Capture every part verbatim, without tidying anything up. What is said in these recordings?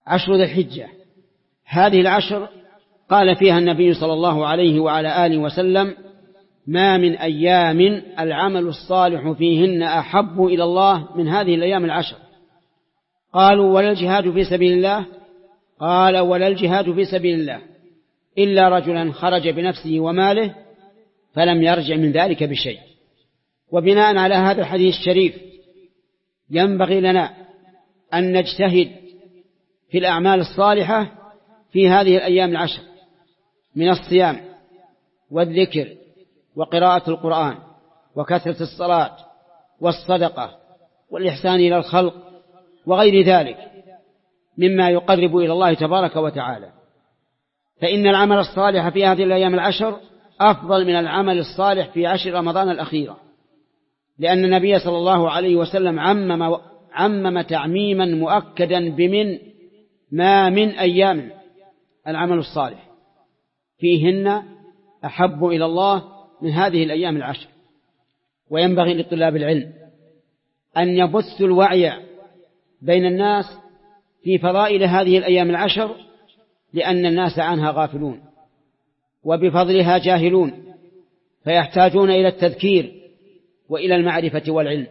عشر ذي الحجة. هذه العشر قال فيها النبي صلى الله عليه وعلى آله وسلم: ما من أيام العمل الصالح فيهن أحب إلى الله من هذه الأيام العشر. قالوا: ولا الجهاد في سبيل الله؟ قال: ولا الجهاد في سبيل الله إلا رجلا خرج بنفسه وماله فلم يرجع من ذلك بشيء. وبناء على هذا الحديث الشريف ينبغي لنا أن نجتهد في الأعمال الصالحة في هذه الأيام العشر من الصيام والذكر وقراءة القرآن وكثرة الصلاة والصدقة والإحسان إلى الخلق وغير ذلك مما يقرب إلى الله تبارك وتعالى. فإن العمل الصالح في هذه الأيام العشر أفضل من العمل الصالح في عشر رمضان الأخيرة، لأن النبي صلى الله عليه وسلم عمم, عمم تعميما مؤكدا بمن ما من أيام العمل الصالح فيهن أحب إلى الله من هذه الأيام العشر. وينبغي لطلاب العلم أن يبثوا الوعي بين الناس في فضائل هذه الأيام العشر، لأن الناس عنها غافلون وبفضلها جاهلون، فيحتاجون إلى التذكير وإلى المعرفة والعلم.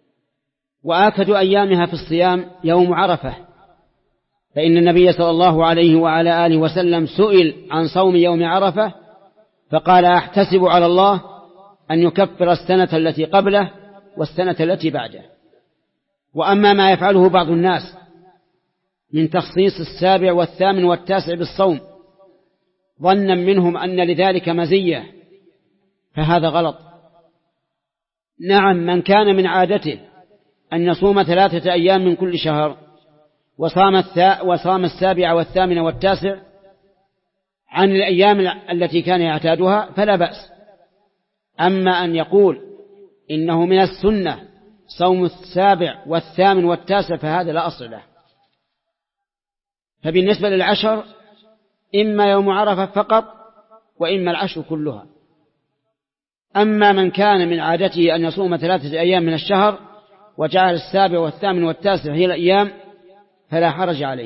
وآكد أيامها في الصيام يوم عرفة، فإن النبي صلى الله عليه وعلى آله وسلم سئل عن صوم يوم عرفة فقال: أحتسب على الله أن يكفر السنة التي قبله والسنة التي بعده. وأما ما يفعله بعض الناس من تخصيص السابع والثامن والتاسع بالصوم ظنا منهم أن لذلك مزية فهذا غلط. نعم، من كان من عادته أن يصوم ثلاثة أيام من كل شهر وصام, الثا وصام السابع والثامن والتاسع عن الأيام التي كان يعتادها فلا بأس. أما أن يقول إنه من السنة صوم السابع والثامن والتاسع فهذا لا أصل له. فبالنسبة للعشر إما يوم عرفة فقط وإما العشر كلها. أما من كان من عادته أن يصوم ثلاثة أيام من الشهر وجعل السابع والثامن والتاسع هي الأيام فلا حرج عليه.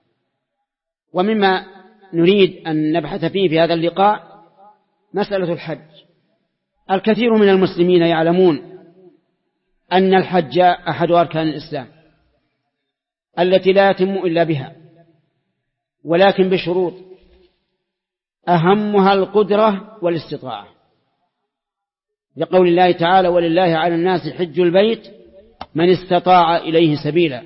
ومما نريد أن نبحث فيه في هذا اللقاء مسألة الحج. الكثير من المسلمين يعلمون أن الحج أحد أركان الإسلام التي لا يتم إلا بها، ولكن بشروط أهمها القدرة والاستطاعة، لقول الله تعالى: ولله على الناس حج البيت من استطاع إليه سبيلا.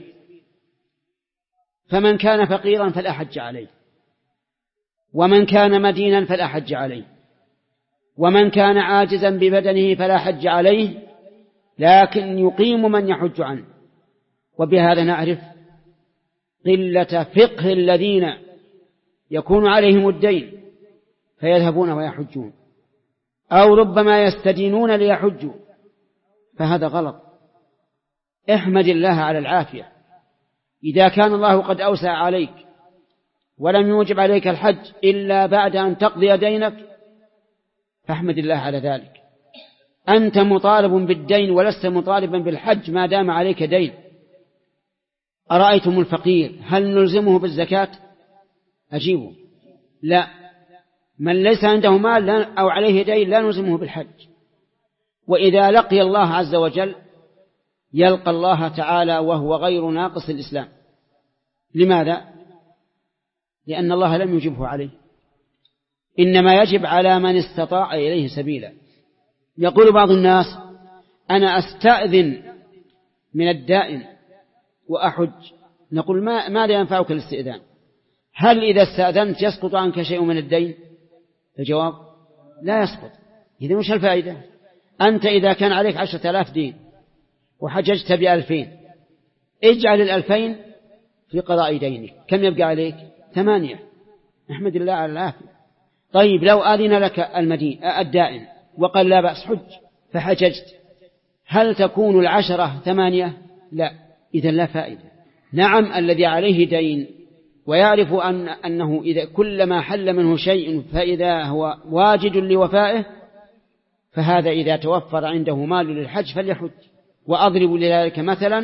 فمن كان فقيرا فلا حج عليه، ومن كان مدينا فلا حج عليه، ومن كان عاجزا ببدنه فلا حج عليه، لكن يقيم من يحج عنه. وبهذا نعرف قلة فقه الذين يكون عليهم الدين فيذهبون ويحجون، أو ربما يستدينون ليحجوا، فهذا غلط. احمد الله على العافية. إذا كان الله قد أوسع عليك ولم يوجب عليك الحج إلا بعد أن تقضي دينك فاحمد الله على ذلك. أنت مطالب بالدين ولست مطالبا بالحج ما دام عليك دين. أرأيتم الفقير هل نلزمه بالزكاة؟ أجيبه لا. من ليس عنده مال أو عليه دين لا نلزمه بالحج. وإذا لقي الله عز وجل يلقى الله تعالى وهو غير ناقص الإسلام. لماذا؟ لأن الله لم يجبه عليه، إنما يجب على من استطاع إليه سبيلا. يقول بعض الناس: أنا أستأذن من الدائن وأحج. نقول: ما ماذا ينفعك الاستئذان؟ هل إذا استأذنت يسقط عنك شيء من الدين؟ الجواب: لا يسقط. إذا مش الفائدة؟ أنت إذا كان عليك عشرة آلاف دين وحججت بألفين، اجعل الألفين في قضاء دينك. كم يبقى عليك؟ ثمانية. احمد الله على العافية. طيب لو آذن لك المدين الدائن وقال: لا بأس حج، فحججت، هل تكون العشرة ثمانية؟ لا. إذن لا فائدة. نعم، الذي عليه دين ويعرف أن أنه إذا كلما حل منه شيء فإذا هو واجد لوفائه، فهذا إذا توفر عنده مال للحج فليحج. وأضرب لذلك مثلا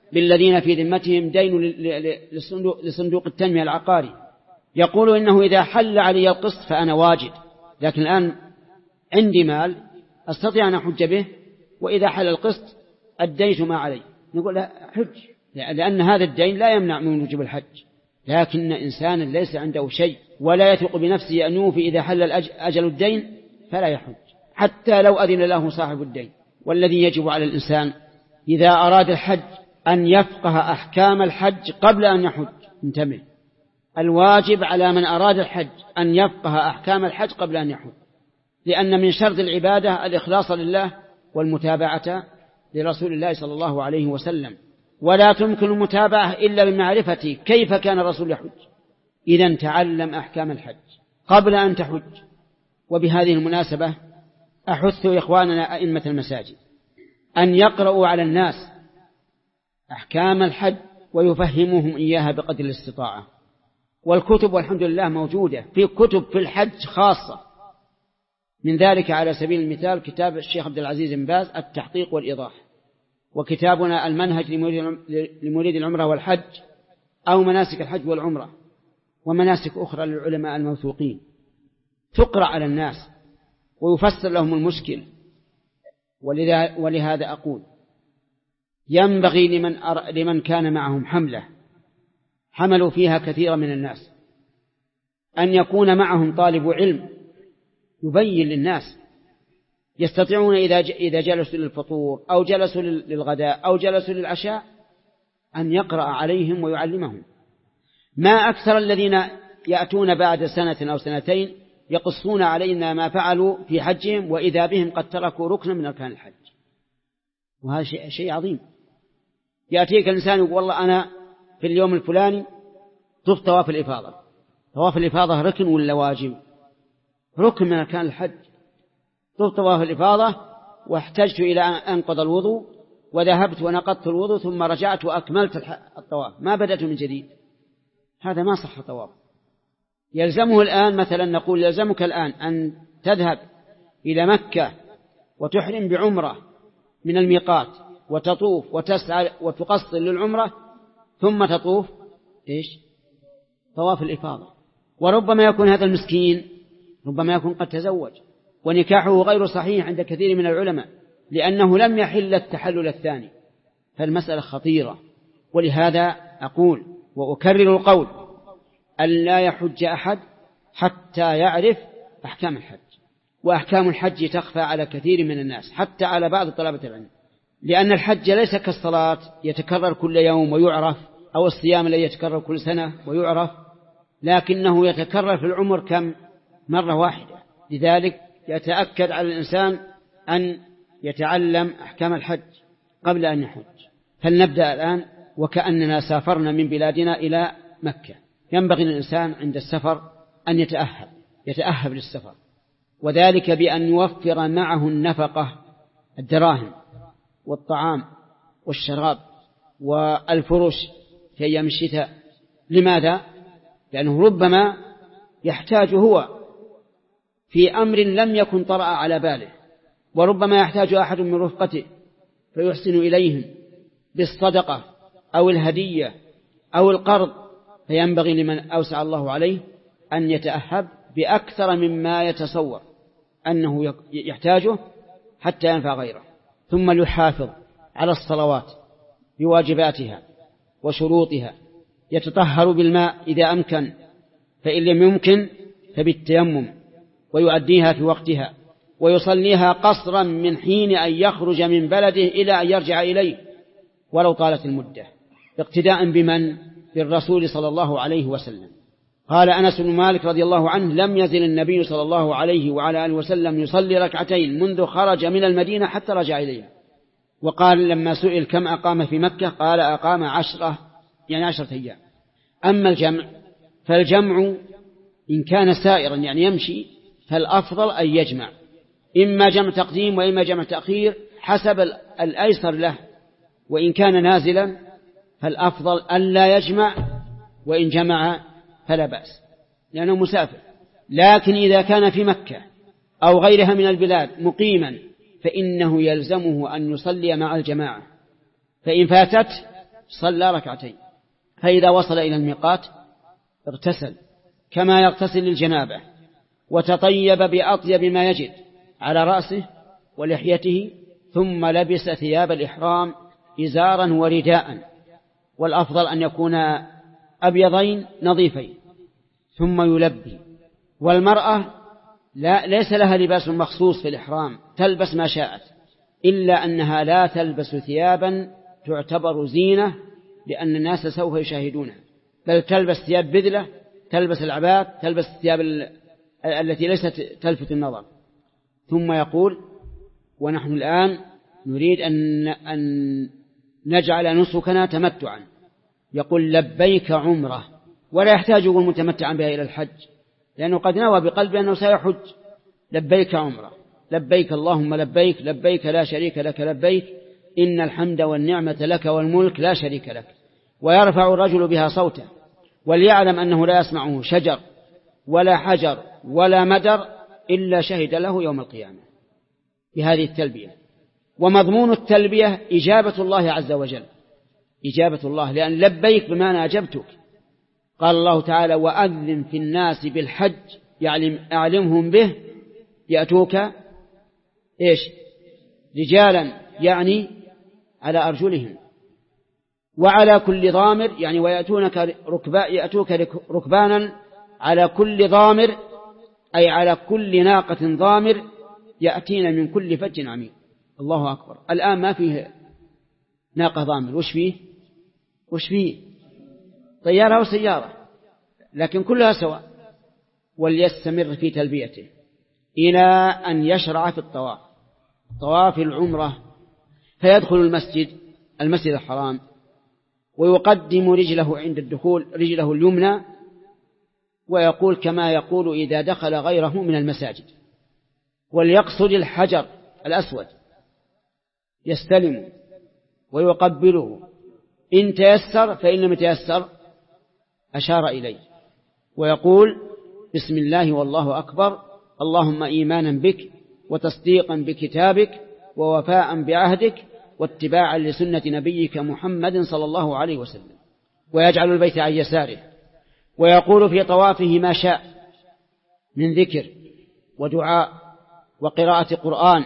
بالذين في ذمتهم دين لصندوق التنمية العقاري، يقول إنه إذا حل علي القسط فأنا واجد، لكن الآن عندي مال أستطيع أن أحج به، وإذا حل القسط أديت ما علي. نقول لا حج، لأن هذا الدين لا يمنع من وجوب الحج، لكن إنسانا ليس عنده شيء ولا يثق بنفسه أن يوفي إذا حل أجل الدين فلا يحج حتى لو أذن له صاحب الدين. والذي يجب على الإنسان إذا أراد الحج أن يفقه أحكام الحج قبل أن يحج. انتبه، الواجب على من أراد الحج أن يفقه أحكام الحج قبل أن يحج، لأن من شرط العبادة الإخلاص لله والمتابعة لرسول الله صلى الله عليه وسلم، ولا تمكن المتابعة إلا بمعرفة كيف كان الرسول يحج. إذن تعلم أحكام الحج قبل أن تحج. وبهذه المناسبة أحث إخواننا أئمة المساجد أن يقرأوا على الناس أحكام الحج ويفهموهم إياها بقدر الاستطاعة. والكتب والحمد لله موجودة، في كتب في الحج خاصة، من ذلك على سبيل المثال كتاب الشيخ عبد العزيز بن باز التحقيق والإيضاح، وكتابنا المنهج لمريد العمرة والحج، أو مناسك الحج والعمرة، ومناسك أخرى للعلماء الموثوقين، تقرأ على الناس ويفسر لهم المشكل. ولهذا أقول ينبغي لمن, أر... لمن كان معهم حملة حملوا فيها كثيرا من الناس أن يكون معهم طالب علم يبين للناس، يستطيعون إذا إذا جلسوا للفطور أو جلسوا للغداء أو جلسوا للعشاء أن يقرأ عليهم ويعلمهم. ما أكثر الذين يأتون بعد سنة أو سنتين يقصون علينا ما فعلوا في حجهم وإذا بهم قد تركوا ركنا من أركان الحج، وهذا شيء, شيء عظيم. يأتيك الإنسان يقول والله أنا في اليوم الفلاني طفت طواف الإفاضة. طواف الإفاضة ركن ولا واجب؟ ركن من أركان الحج. طفت طواف الإفاضة واحتجت إلى أن أنقض الوضوء وذهبت ونقضت الوضوء ثم رجعت وأكملت الطواف، ما بدأت من جديد، هذا ما صح طواف. يلزمه الآن مثلا نقول يلزمك الآن أن تذهب إلى مكة وتحرم بعمرة من الميقات وتطوف وتسعى وتقصر للعمرة ثم تطوف إيش؟ طواف الإفاضة. وربما يكون هذا المسكين ربما يكون قد تزوج ونكاحه غير صحيح عند كثير من العلماء لأنه لم يحل التحلل الثاني، فالمسألة خطيرة. ولهذا أقول وأكرر القول أن لا يحج أحد حتى يعرف أحكام الحج، وأحكام الحج تخفى على كثير من الناس حتى على بعض طلبة العلم، لأن الحج ليس كالصلاة يتكرر كل يوم ويعرف، أو الصيام الذي يتكرر كل سنة ويعرف، لكنه يتكرر في العمر كم مرة واحدة. لذلك يتأكد على الإنسان أن يتعلم أحكام الحج قبل أن يحج. فلنبدأ الآن وكأننا سافرنا من بلادنا إلى مكة. ينبغي للإنسان عند السفر أن يتأهب يتأهب للسفر، وذلك بأن يوفر معه النفقة، الدراهم والطعام والشراب والفرش في أيام الشتاء. لماذا؟ لأنه ربما يحتاج هو في أمر لم يكن طرأ على باله، وربما يحتاج أحد من رفقته فيحسن إليهم بالصدقة أو الهدية أو القرض، فينبغي لمن أوسع الله عليه أن يتأهب بأكثر مما يتصور أنه يحتاجه حتى ينفع غيره. ثم يحافظ على الصلوات بواجباتها وشروطها، يتطهر بالماء إذا أمكن، فإن لم يمكن فبالتيمم، ويؤديها في وقتها، ويصليها قصرا من حين أن يخرج من بلده إلى أن يرجع إليه ولو طالت المدة، اقتداء بمن؟ بالرسول صلى الله عليه وسلم. قال أنس بن مالك رضي الله عنه: لم يزل النبي صلى الله عليه وعلى آله وسلم يصلي ركعتين منذ خرج من المدينة حتى رجع إليه. وقال لما سئل كم أقام في مكة قال أقام عشرة، يعني عشرة أيام. أما الجمع فالجمع إن كان سائرا يعني يمشي فالأفضل أن يجمع، إما جمع تقديم وإما جمع تأخير حسب الأيسر له، وإن كان نازلا فالأفضل ألا يجمع، وإن جمع فلا بأس لأنه مسافر. لكن إذا كان في مكة أو غيرها من البلاد مقيما فإنه يلزمه أن يصلي مع الجماعة، فإن فاتت صلى ركعتين. فإذا وصل إلى الميقات اغتسل كما يغتسل للجنابة، وتطيب بأطيب ما يجد على رأسه ولحيته، ثم لبس ثياب الإحرام إزارا ورداء، والأفضل أن يكون أبيضين نظيفين، ثم يلبي. والمرأة لا ليس لها لباس مخصوص في الإحرام، تلبس ما شاءت، إلا أنها لا تلبس ثيابا تعتبر زينة لأن الناس سوف يشاهدونها، بل تلبس ثياب بذلة، تلبس العبات، تلبس الثياب التي ليست تلفت النظر. ثم يقول: ونحن الآن نريد أن, أن نجعل نسكنا تمتعا، يقول: لبيك عمره، ولا يحتاج يقول متمتعا بها إلى الحج، لأنه قد نوى بقلبه أنه سيحج. لبيك عمره، لبيك اللهم لبيك، لبيك لا شريك لك لبيك، إن الحمد والنعمة لك والملك لا شريك لك. ويرفع الرجل بها صوته، وليعلم أنه لا يسمعه شجر ولا حجر ولا مدر إلا شهد له يوم القيامة بهذه التلبية. ومضمون التلبية إجابة الله عز وجل، إجابة الله، لأن لبيك بمعنى أجبتك. قال الله تعالى: وأذن في الناس بالحج يعلم أعلمهم به يأتوك إيش رجالا، يعني على أرجلهم، وعلى كل ضامر، يعني ويأتونك ركبا يأتوك ركبانا على كل ضامر، أي على كل ناقة ضامر يأتين من كل فج عميق. الله أكبر. الآن ما فيه ناقة ضامر، وش فيه وش فيه طيارة وسيارة، لكن كلها سواء. وليستمر في تلبيته إلى أن يشرع في الطواف، طواف العمرة، فيدخل المسجد المسجد الحرام، ويقدم رجله عند الدخول رجله اليمنى، ويقول كما يقول إذا دخل غيره من المساجد، وليقصد الحجر الأسود يستلم ويقبله إن تيسر، فإن لم يتيسر أشار إليه ويقول: بسم الله والله أكبر، اللهم إيمانا بك وتصديقا بكتابك ووفاء بعهدك واتباعا لسنة نبيك محمد صلى الله عليه وسلم. ويجعل البيت عن يساره، ويقول في طوافه ما شاء من ذكر ودعاء وقراءة قرآن.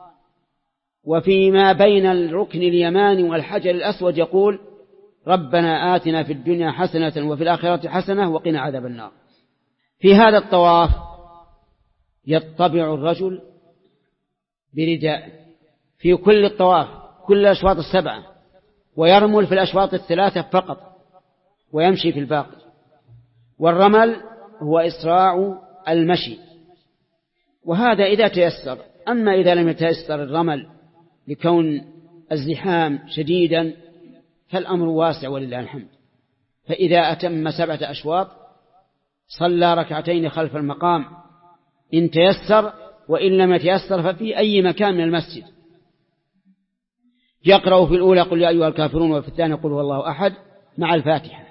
وفيما بين الركن اليماني والحجر الأسود يقول: ربنا آتنا في الدنيا حسنة وفي الآخرة حسنة وقنا عذاب النار. في هذا الطواف يطبع الرجل برداء في كل الطواف، كل الأشواط السبعة، ويرمل في الأشواط الثلاثة فقط، ويمشي في الباقي. والرمل هو إسراع المشي، وهذا إذا تيسر. أما إذا لم يتيسر الرمل لكون الزحام شديدا فالأمر واسع ولله الحمد. فإذا أتم سبعة أشواط صلى ركعتين خلف المقام إن تيسر، وإن لم يتيسر ففي أي مكان من المسجد. يقرأ في الأولى قل يا أيها الكافرون، وفي الثانية قل هو الله أحد مع الفاتحة،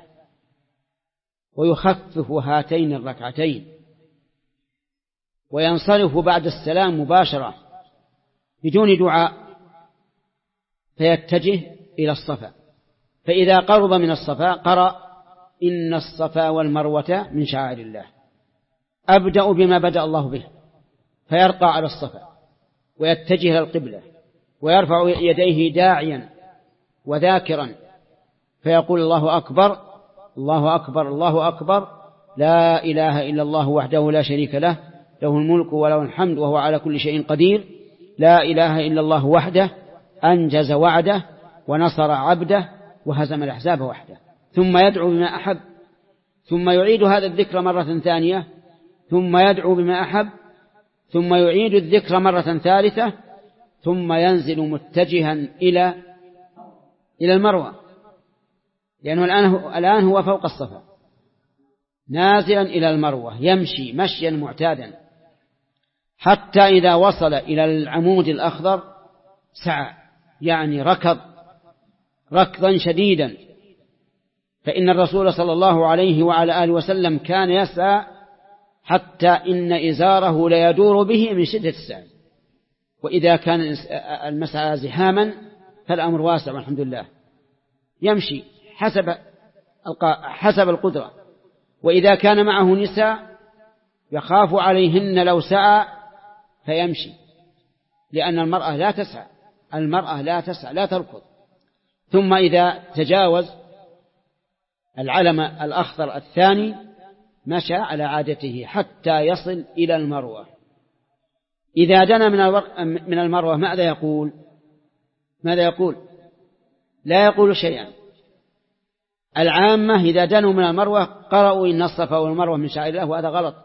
ويخفف هاتين الركعتين، وينصرف بعد السلام مباشرة بدون دعاء، فيتجه إلى الصفا. فإذا قرب من الصفا قرأ: إن الصفا والمروة من شعائر الله، أبدأ بما بدأ الله به، فيرقى على الصفا ويتجه إلى القبلة، ويرفع يديه داعيا وذاكرا، فيقول: الله أكبر الله أكبر الله أكبر، لا إله إلا الله وحده لا شريك له، له الملك وله الحمد وهو على كل شيء قدير، لا إله إلا الله وحده أنجز وعده ونصر عبده وهزم الأحزاب وحده. ثم يدعو بما أحب، ثم يعيد هذا الذكر مرة ثانية، ثم يدعو بما أحب، ثم يعيد الذكر مرة ثالثة، ثم ينزل متجها إلى إلى المروة، لأنه الآن الآن هو فوق الصفا نازلا إلى المروة، يمشي مشيا معتادا حتى إذا وصل إلى العمود الأخضر سعى، يعني ركض ركضا شديدا. فإن الرسول صلى الله عليه وعلى آله وسلم كان يسعى حتى إن إزاره ليدور به من شدة السعي. وإذا كان المسعى زحاما فالأمر واسع والحمد لله. يمشي حسب حسب القدرة. وإذا كان معه نساء يخاف عليهن لو سعى فيمشي، لأن المرأة لا تسعى، المرأة لا تسعى لا تركض. ثم إذا تجاوز العلم الأخضر الثاني مشى على عادته حتى يصل إلى المروة. إذا دنا من المروة ماذا يقول؟ ماذا يقول؟ لا يقول شيئا. العامة إذا دنوا من المروة قرأوا إن الصفا والمروة من شعائر الله، وهذا غلط،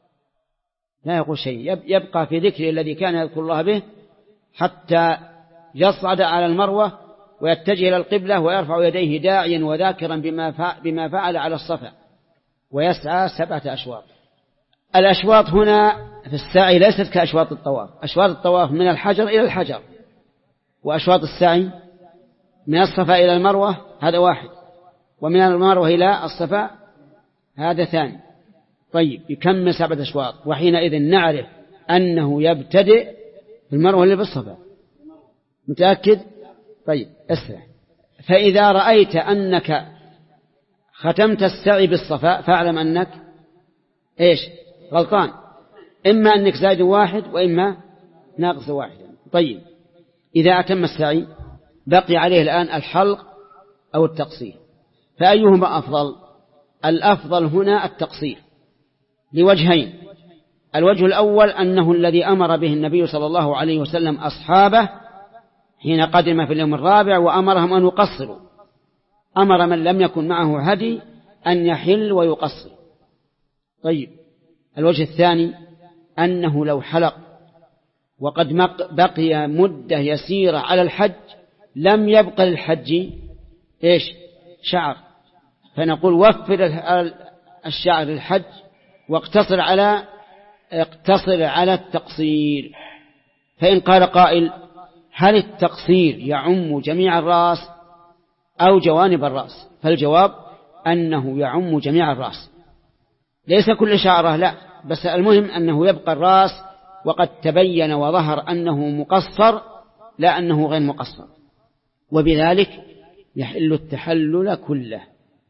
لا يقول شيء، يبقى في ذكره الذي كان يذكر الله به حتى يصعد على المروة ويتجه إلى القبلة ويرفع يديه داعيا وذاكرا بما فعل على الصفا، ويسعى سبعة أشواط. الأشواط هنا في السعي ليست كأشواط الطواف، أشواط الطواف من الحجر إلى الحجر، وأشواط السعي من الصفا إلى المروة هذا واحد، ومن المروة إلى الصفا هذا ثاني. طيب يكمل سبعة أشواط، وحينئذ نعرف أنه يبتدئ بالمروة اللي بالصفا. متأكد؟ طيب اسرع. فإذا رأيت أنك ختمت السعي بالصفا فاعلم أنك إيش؟ غلطان، إما أنك زائد واحد وإما ناقص واحد. طيب إذا أتم السعي بقي عليه الآن الحلق أو التقصير، فأيهما أفضل؟ الأفضل هنا التقصير لوجهين. الوجه الأول أنه الذي أمر به النبي صلى الله عليه وسلم أصحابه حين قدم في اليوم الرابع وأمرهم أن يقصروا، أمر من لم يكن معه هدي أن يحل ويقصر. طيب الوجه الثاني أنه لو حلق وقد بقي مدة يسيرة على الحج لم يبقى للحج إيش؟ شعر، فنقول وفر الشعر للحج واقتصر على اقتصر على التقصير. فإن قال قائل هل التقصير يعم جميع الرأس أو جوانب الرأس؟ فالجواب أنه يعم جميع الرأس، ليس كل شعره لا، بس المهم أنه يبقى الرأس وقد تبين وظهر أنه مقصر لا أنه غير مقصر، وبذلك يحل التحلل كله،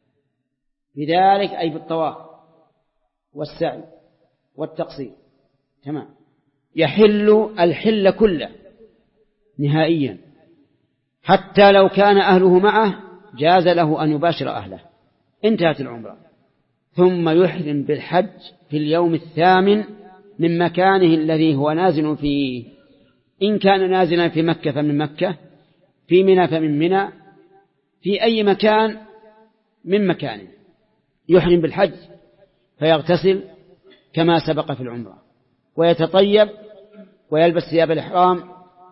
بذلك أي بالطواف والسعي والتقصير. تمام، يحل الحل كله نهائيا، حتى لو كان أهله معه جاز له أن يباشر أهله. انتهت العمرة. ثم يحرم بالحج في اليوم الثامن من مكانه الذي هو نازل فيه، إن كان نازلا في مكة فمن مكة، في منى فمن منى، في أي مكان من مكانه. يحرم بالحج فيغتسل كما سبق في العمرة، ويتطيب ويلبس ثياب الإحرام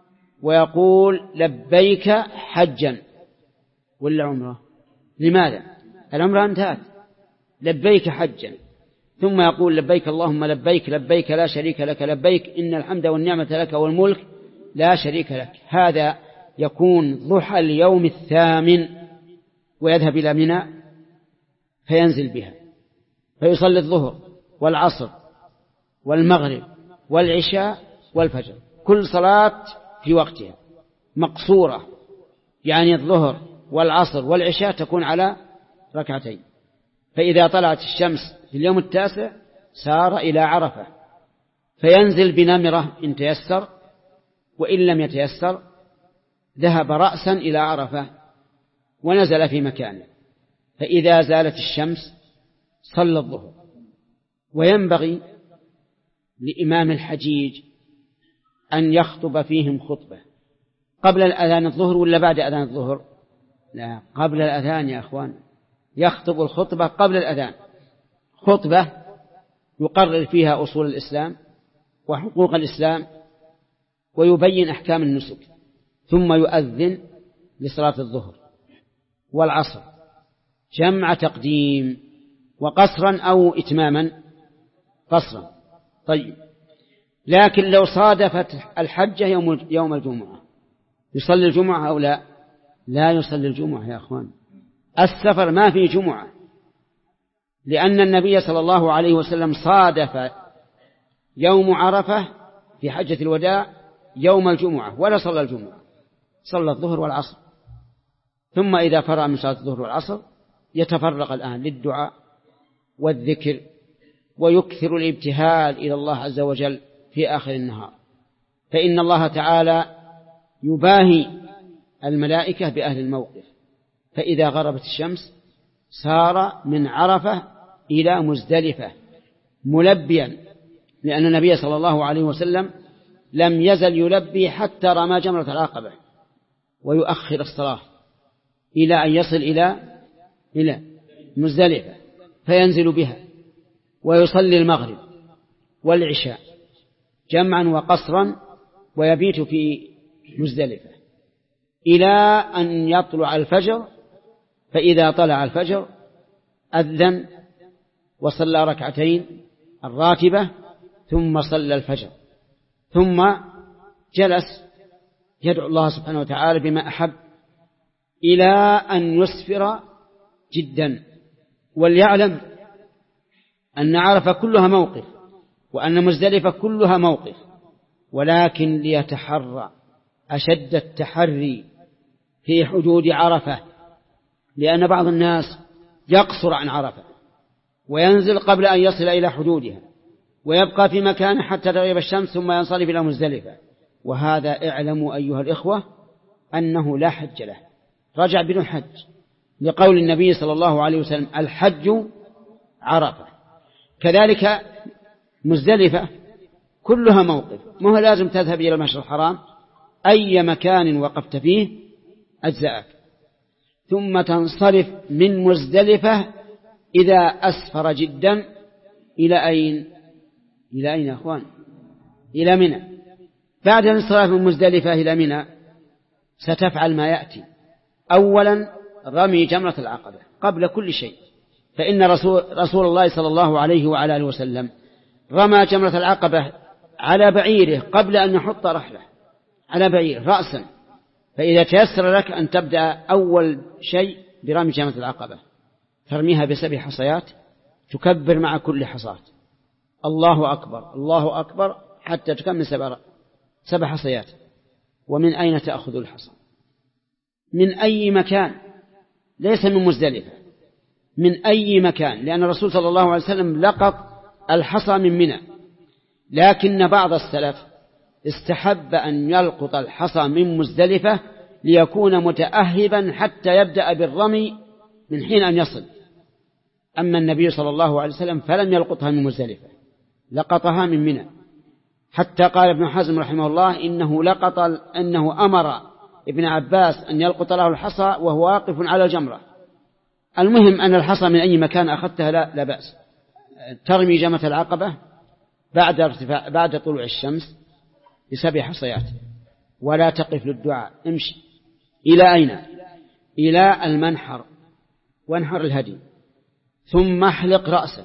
ويقول لبيك حجا ولا عمرة. لماذا؟ العمرة انتهت، لبيك حجا، ثم يقول لبيك اللهم لبيك لبيك لا شريك لك لبيك إن الحمد والنعمة لك والملك لا شريك لك. هذا يكون ضحى اليوم الثامن، ويذهب إلى منى فينزل بها فيصلي الظهر والعصر والمغرب والعشاء والفجر، كل صلاة في وقتها مقصورة، يعني الظهر والعصر والعشاء تكون على ركعتين. فإذا طلعت الشمس في اليوم التاسع سار إلى عرفة فينزل بنمرة إن تيسر، وإن لم يتيسر ذهب رأسا إلى عرفة ونزل في مكانه. فإذا زالت الشمس صلى الظهر. وينبغي لإمام الحجيج أن يخطب فيهم خطبة قبل الأذان الظهر ولا بعد أذان الظهر؟ لا، قبل الأذان يا أخوان، يخطب الخطبة قبل الأذان، خطبة يقرر فيها أصول الإسلام وحقوق الإسلام ويبين أحكام النسك، ثم يؤذن لصلاة الظهر والعصر جمع تقديم وقصرا أو إتماما قصرا. طيب، لكن لو صادفت الحجة يوم يوم الجمعة يصلي الجمعة أو لا؟ لا يصلي الجمعة يا أخوان، السفر ما في جمعة، لأن النبي صلى الله عليه وسلم صادف يوم عرفة في حجة الوداع يوم الجمعة ولا صلى الجمعة، صلى الظهر والعصر. ثم إذا فرغ من صلاة الظهر والعصر يتفرغ الآن للدعاء والذكر، ويكثر الابتهال إلى الله عز وجل في آخر النهار، فإن الله تعالى يباهي الملائكة بأهل الموقف. فإذا غربت الشمس سار من عرفة إلى مزدلفة ملبيا، لأن النبي صلى الله عليه وسلم لم يزل يلبي حتى رمى جمرة العقبة، ويؤخر الصلاة إلى أن يصل إلى إلى مزدلفة فينزل بها ويصلي المغرب والعشاء جمعا وقصرا، ويبيت في مزدلفة إلى أن يطلع الفجر. فإذا طلع الفجر أذن وصلى ركعتين الراتبة، ثم صلى الفجر، ثم جلس يدعو الله سبحانه وتعالى بما أحب إلى أن يسفر جدا. وليعلم أن عرفة كلها موقف، وأن مزدلفة كلها موقف، ولكن ليتحرى أشد التحري في حدود عرفة، لأن بعض الناس يقصر عن عرفة وينزل قبل أن يصل إلى حدودها، ويبقى في مكانه حتى تغيب الشمس ثم ينصرف إلى مزدلفة. وهذا اعلموا أيها الإخوة أنه لا حج له، رجع بدون حج، لقول النبي صلى الله عليه وسلم الحج عرفة. كذلك مزدلفة كلها موقف، ما هو لازم تذهب إلى المشعر الحرام، أي مكان وقفت فيه أجزأك، ثم تنصرف من مزدلفة إذا أسفر جدا إلى أين؟ إلى أين يا أخوان؟ إلى منى. بعد الانصراف من مزدلفة إلى منى ستفعل ما يأتي. أولا رمي جمرة العقبة قبل كل شيء، فإن رسول, رسول الله صلى الله عليه وعلى آله وسلم رمى جمرة العقبة على بعيره قبل أن يحط رحله، على بعير رأسا. فإذا تيسر لك أن تبدأ أول شيء برمي جمرة العقبة، ترميها بسبع حصيات، تكبر مع كل حصاة الله أكبر الله أكبر حتى تكمل سبع سبع حصيات. ومن أين تأخذ الحصى؟ من أي مكان، ليس من مزدلفة، من أي مكان، لأن الرسول صلى الله عليه وسلم لقط الحصى من منى. لكن بعض السلف استحب أن يلقط الحصى من مزدلفة ليكون متأهبا حتى يبدأ بالرمي من حين أن يصل. أما النبي صلى الله عليه وسلم فلم يلقطها من مزدلفة، لقطها من منى، حتى قال ابن حزم رحمه الله إنه لقط أنه أمر ابن عباس أن يلقط له الحصى وهو واقف على الجمرة. المهم أن الحصى من أي مكان أخذتها لا, لا بأس. ترمي جمرة العقبة بعد ارتفاع بعد طلوع الشمس بسبع حصيات، ولا تقف للدعاء، امشي إلى أين؟ إلى المنحر، وانحر الهدي، ثم احلق رأسك،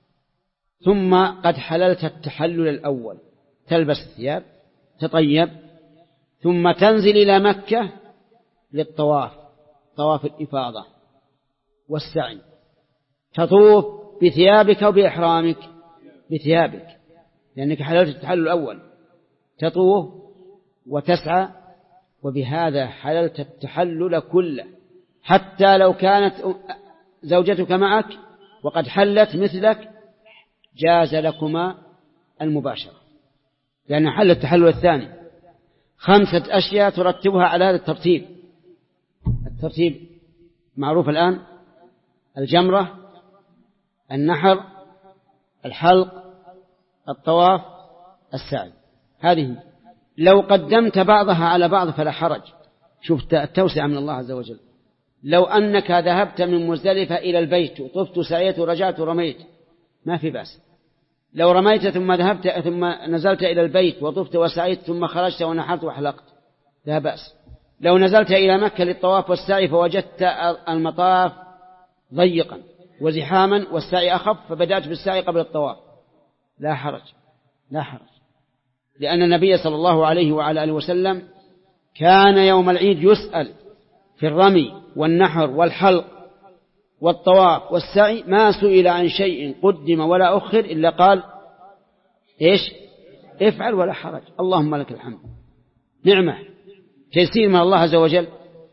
ثم قد حللت التحلل الأول، تلبس الثياب، تطيب، ثم تنزل إلى مكة للطواف، طواف الإفاضة والسعي، تطوف بثيابك وبإحرامك، بثيابك لأنك حللت التحلل الأول، تطوف وتسعى، وبهذا حللت التحلل كله، حتى لو كانت زوجتك معك وقد حلت مثلك جاز لكما المباشرة، لأن حل التحلل الثاني. خمسة أشياء ترتبها على هذا الترتيب. الترتيب معروف الآن: الجمرة، النحر، الحلق، الطواف، السعي. هذه لو قدمت بعضها على بعض فلا حرج. شوف التوسعة من الله عز وجل. لو أنك ذهبت من مزدلفة إلى البيت وطفت وسعيت ورجعت ورميت ما في بأس. لو رميت ثم ذهبت ثم نزلت إلى البيت وطفت وسعيت ثم خرجت ونحرت وحلقت لا بأس. لو نزلت إلى مكة للطواف والسعي فوجدت المطاف ضيقا وزحاما والسعي أخف فبدأت بالسعي قبل الطواف لا حرج، لا حرج، لأن النبي صلى الله عليه وعلى آله وسلم كان يوم العيد يسأل في الرمي والنحر والحلق والطواف والسعي ما سئل عن شيء قدم ولا أخر إلا قال إيش؟ افعل ولا حرج، اللهم لك الحمد. نعمة، تيسير من الله عز وجل.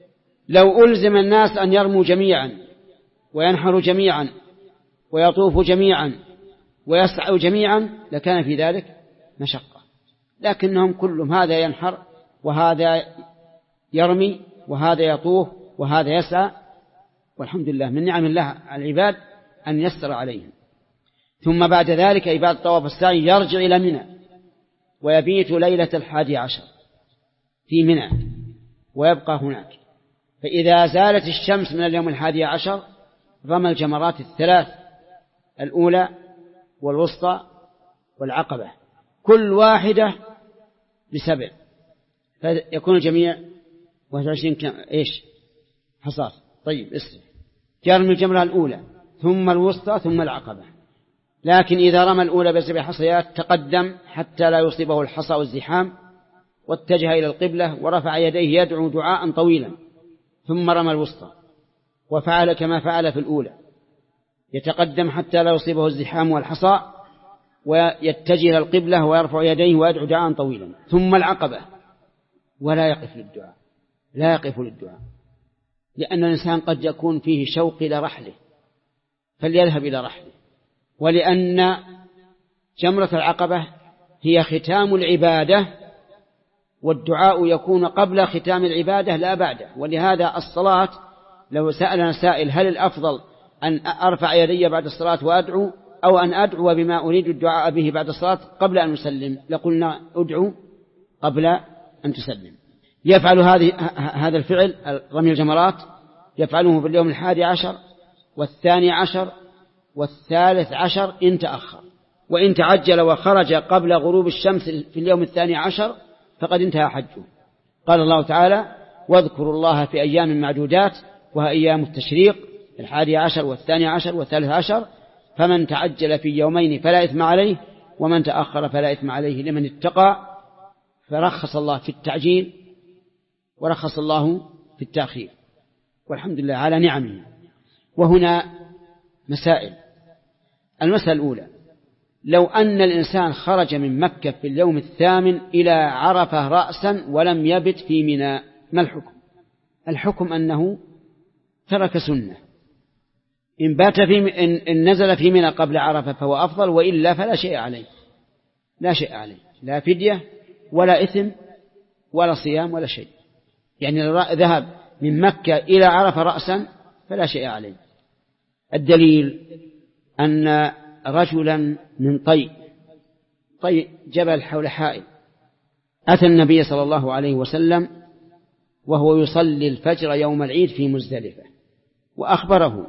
لو ألزم الناس أن يرموا جميعا وينحروا جميعا ويطوفوا جميعا ويسعوا جميعا لكان في ذلك مشقة، لكنهم كلهم هذا ينحر وهذا يرمي وهذا يطوف وهذا يسعى، والحمد لله من نعم الله على العباد أن يسر عليهم. ثم بعد ذلك عباد الطواف السعي يرجع إلى منى ويبيت ليلة الحادي عشر في منى ويبقى هناك، فإذا زالت الشمس من اليوم الحادي عشر رمى الجمرات الثلاث الأولى والوسطى والعقبة كل واحدة بسبع، فيكون الجميع واحد وعشرين إيش حصاة. طيب اسم يرمي الجمرة الأولى ثم الوسطى ثم العقبة، لكن إذا رمى الأولى بسبع حصيات تقدم حتى لا يصيبه الحصى والزحام واتجه إلى القبلة ورفع يديه يدعو دعاء طويلا، ثم رمى الوسطى وفعل كما فعل في الأولى يتقدم حتى لا يصيبه الزحام والحصى ويتجه إلى القبلة ويرفع يديه ويدعو دعاء طويلا، ثم العقبة ولا يقف للدعاء لا يقف للدعاء لأن الإنسان قد يكون فيه شوق إلى رحله فليذهب إلى رحله، ولأن جمرة العقبة هي ختام العبادة والدعاء يكون قبل ختام العبادة لا بعده، ولهذا الصلاة لو سألنا سائل هل الأفضل أن أرفع يدي بعد الصلاة وأدعو أو أن أدعو بما أريد الدعاء به بعد الصلاة قبل أن أسلم لقلنا أدعو قبل أن تسلم. يفعل هذه هذا الفعل رمي الجمرات يفعله في اليوم الحادي عشر والثاني عشر والثالث عشر إن تأخر، وإن تعجل وخرج قبل غروب الشمس في اليوم الثاني عشر فقد انتهى حجه. قال الله تعالى واذكروا الله في أيام معدودات وهي أيام التشريق الحادي عشر والثاني عشر والثالث عشر، فمن تعجل في يومين فلا إثم عليه ومن تأخر فلا إثم عليه لمن اتقى. فرخص الله في التعجيل ورخص الله في التأخير، والحمد لله على نعمه. وهنا مسائل. المسألة الأولى لو أن الإنسان خرج من مكة في اليوم الثامن إلى عرفة رأسا ولم يبت في منى ما الحكم؟ الحكم أنه ترك سنة، إن بات في إن, إن نزل في منى قبل عرفة فهو أفضل، وإلا فلا شيء عليه لا شيء عليه لا فدية ولا إثم ولا صيام ولا شيء، يعني ذهب من مكة إلى عرفة رأسا فلا شيء عليه. الدليل أن رجلا من طي طي جبل حول حائل أتى النبي صلى الله عليه وسلم وهو يصلي الفجر يوم العيد في مزدلفة، وأخبره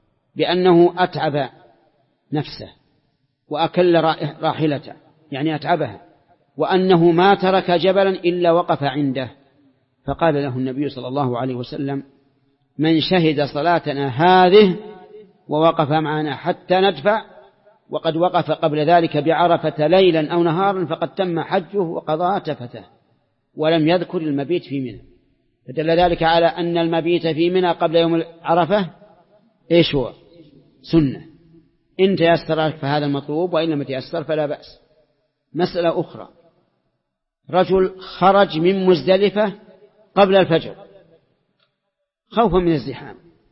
بأنه أتعب نفسه وأكل راحلته يعني أتعبها، وأنه ما ترك جبلا إلا وقف عنده، فقال له النبي صلى الله عليه وسلم من شهد صلاتنا هذه ووقف معنا حتى ندفع وقد وقف قبل ذلك بعرفة ليلا أو نهارا فقد تم حجه وقضى تفته، ولم يذكر المبيت في منى، فدل ذلك على أن المبيت في منى قبل يوم عرفة إيش هو؟ سنة، إن تيسر فهذا المطلوب وإن لم يتيسر فلا بأس. مسألة أخرى، رجل خرج من مزدلفة قبل الفجر خوفا من الزحام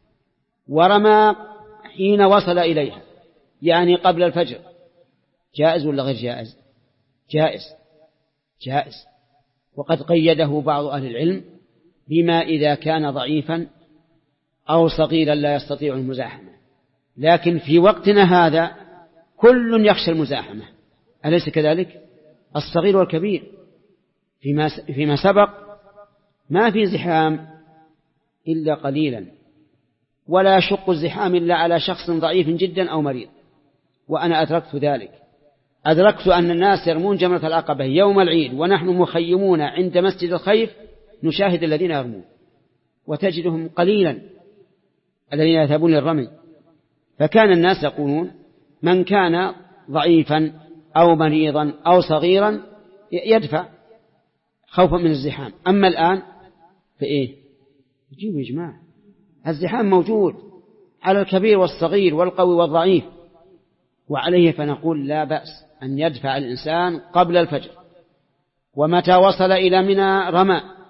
ورمى حين وصل إليها يعني قبل الفجر، جائز ولا غير جائز؟ جائز جائز وقد قيده بعض أهل العلم بما إذا كان ضعيفا أو صغيرا لا يستطيع المزاحمة، لكن في وقتنا هذا كل يخشى المزاحمة أليس كذلك؟ الصغير والكبير فيما فيما سبق ما في زحام إلا قليلا، ولا يشق الزحام إلا على شخص ضعيف جدا أو مريض، وأنا أدركت ذلك، أدركت أن الناس يرمون جمرة العقبة يوم العيد ونحن مخيمون عند مسجد الخيف نشاهد الذين يرمون وتجدهم قليلا الذين يذهبون للرمي، فكان الناس يقولون من كان ضعيفا أو مريضا أو صغيرا يدفع خوفا من الزحام. أما الآن فإيه يجيب يا جماعة الزحام موجود على الكبير والصغير والقوي والضعيف، وعليه فنقول لا بأس أن يدفع الإنسان قبل الفجر، ومتى وصل إلى منى رمى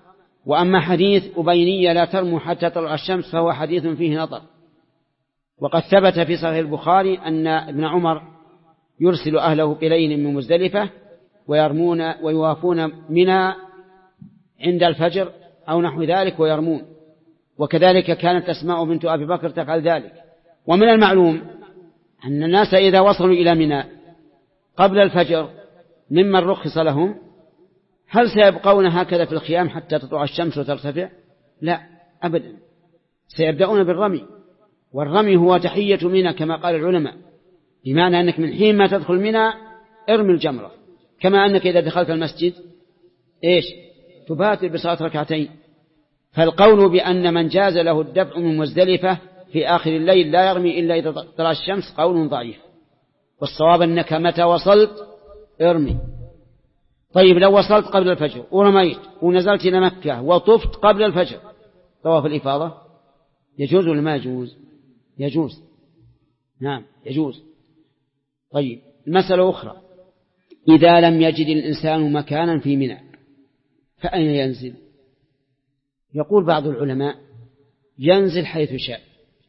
وأما حديث أبينية لا ترموا حتى تطلع الشمس فهو حديث فيه نظر. وقد ثبت في صحيح البخاري أن ابن عمر يرسل أهله بليل من مزدلفة ويرمون ويوافون منى عند الفجر أو نحو ذلك ويرمون، وكذلك كانت أسماء بنت أبي بكر تفعل ذلك. ومن المعلوم أن الناس إذا وصلوا إلى منى قبل الفجر ممن رخص لهم، هل سيبقون هكذا في الخيام حتى تطلع الشمس وترتفع؟ لا أبدا، سيبدأون بالرمي، والرمي هو تحية منى كما قال العلماء، بمعنى أنك من حين ما تدخل منى ارمي الجمرة، كما أنك إذا دخلت المسجد إيش تباتر بصلاة ركعتين. فالقول بأن من جاز له الدفع من مزدلفة في آخر الليل لا يرمي إلا إذا طلع الشمس قول ضعيف، والصواب أنك متى وصلت ارمي. طيب لو وصلت قبل الفجر ورميت ونزلت إلى مكة وطفت قبل الفجر طواف الإفاضة يجوز ولا ما يجوز؟ يجوز، نعم يجوز. طيب المسألة أخرى، إذا لم يجد الإنسان مكانا في منى فأين ينزل؟ يقول بعض العلماء ينزل حيث شاء،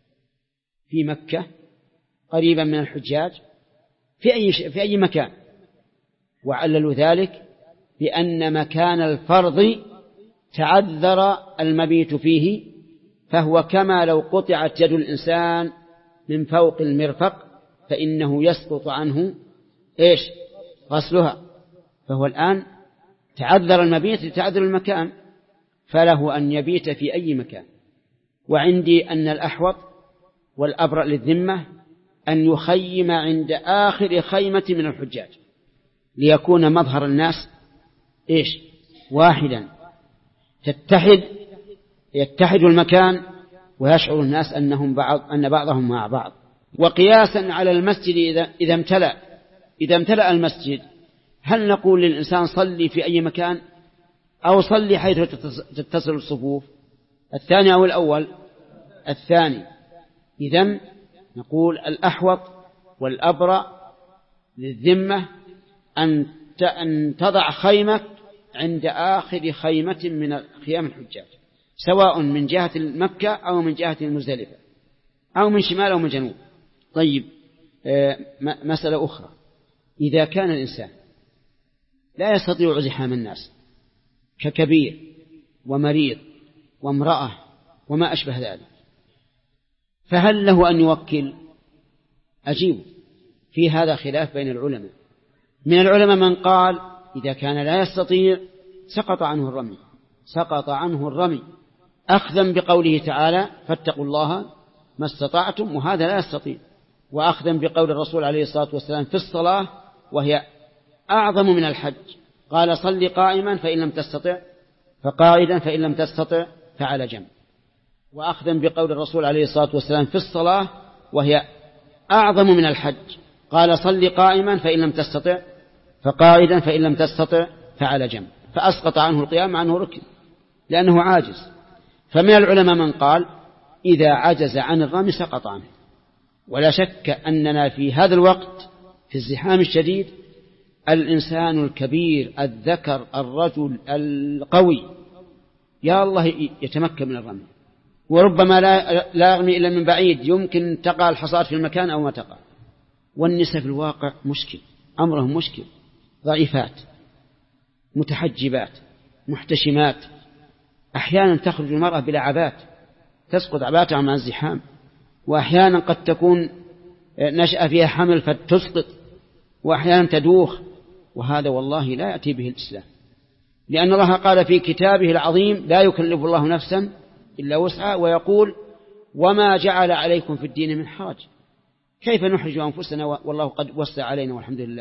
في مكة قريبا من الحجاج، في أي, في أي مكان، وعللوا ذلك بأن مكان الفرض تعذر المبيت فيه، فهو كما لو قطعت يد الإنسان من فوق المرفق فإنه يسقط عنه إيش غسلها، فهو الآن تعذر المبيت لتعذر المكان، فله أن يبيت في أي مكان. وعندي أن الأحوط والأبرأ للذمة أن يخيم عند آخر خيمة من الحجاج ليكون مظهر الناس إيش واحدا، تتحد يتحد المكان ويشعر الناس أنهم بعض أن بعضهم مع بعض. وقياسا على المسجد إذا إذا امتلأ إذا امتلأ المسجد، هل نقول للإنسان صلي في أي مكان أو صلي حيث تتصل الصفوف؟ الثاني أو الأول؟ الثاني. إذن نقول الأحوط والأبرأ للذمة أن تضع خيمك عند آخر خيمة من خيام الحجاج، سواء من جهة مكة أو من جهة المزدلفة أو من شمال أو من جنوب. طيب مسألة أخرى، إذا كان الإنسان لا يستطيع زحام الناس ككبير ومريض وامرأة وما أشبه ذلك، فهل له أن يوكل؟ أجيب، في هذا خلاف بين العلماء. من العلماء من قال إذا كان لا يستطيع سقط عنه الرمي سقط عنه الرمي أخذا بقوله تعالى فاتقوا الله ما استطعتم، وهذا لا يستطيع، وأخذا بقول الرسول عليه الصلاة والسلام في الصلاة وهي أعظم من الحج، قال صل قائما فإن لم تستطع فقاعدا فإن لم تستطع فعلى جنب، وأخذا بقول الرسول عليه الصلاة والسلام في الصلاة وهي أعظم من الحج، قال صل قائما فإن لم تستطع فقاعدا فإن لم تستطع فعلى جنب، فأسقط عنه القيام عنه ركن لأنه عاجز. فمن العلماء من قال إذا عجز عن الرمي سقط عنه. ولا شك أننا في هذا الوقت في الزحام الشديد الإنسان الكبير الذكر الرجل القوي يا الله يتمكن من الرمي، وربما لا, لا يرمي إلا من بعيد، يمكن تقع الحصاد في المكان أو ما تقع. والنساء في الواقع مشكل، أمرهم مشكل، ضعيفات متحجبات محتشمات، أحيانا تخرج المرأة بلا عبات تسقط عباتها مع الزحام، وأحيانا قد تكون نشأ فيها حمل فتسقط، وأحيانا تدوخ، وهذا والله لا يأتي به الإسلام، لأن الله قال في كتابه العظيم لا يكلف الله نفسا إلا وسعها، ويقول وما جعل عليكم في الدين من حرج، كيف نحرج أنفسنا والله قد وسع علينا والحمد لله.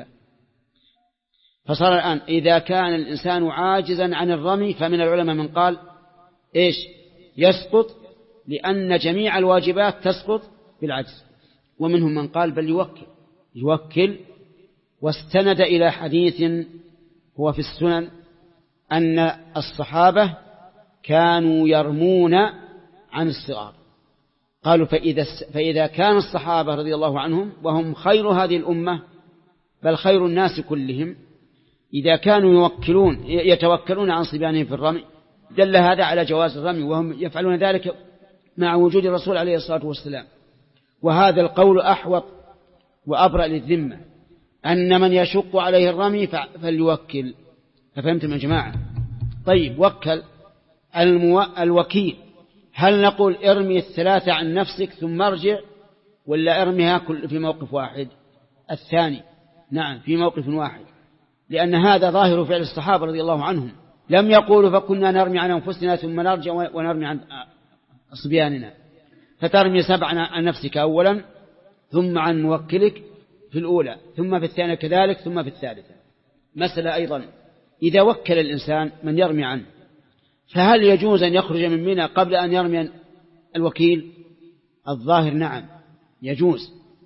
فصار الآن إذا كان الإنسان عاجزا عن الرمي فمن العلماء من قال إيش يسقط، لأن جميع الواجبات تسقط بالعجز، ومنهم من قال بل يوكل يوكل واستند إلى حديث هو في السنن أن الصحابة كانوا يرمون عن الصغار، قالوا فإذا, فإذا كان الصحابة رضي الله عنهم وهم خير هذه الأمة بل خير الناس كلهم إذا كانوا يوكلون يتوكلون عن صبيانهم في الرمي دل هذا على جواز الرمي، وهم يفعلون ذلك مع وجود الرسول عليه الصلاة والسلام. وهذا القول أحوط وأبرأ للذمة، أن من يشق عليه الرمي فليوكل. ففهمتم يا جماعة؟ طيب، وكل المو... الوكيل، هل نقول ارمي الثلاثة عن نفسك ثم ارجع، ولا ارميها كل في موقف واحد؟ الثاني، نعم، في موقف واحد، لأن هذا ظاهر فعل الصحابة رضي الله عنهم، لم يقولوا فكنا نرمي عن أنفسنا ثم نرجع ونرمي عن صبياننا، فترمي سبعا عن نفسك أولا، ثم عن موكلك في الأولى، ثم في الثانية كذلك، ثم في الثالثة. مسألة أيضا، إذا وكل الإنسان من يرمي عنه، فهل يجوز أن يخرج من منى قبل أن يرمي الوكيل؟ الظاهر نعم يجوز،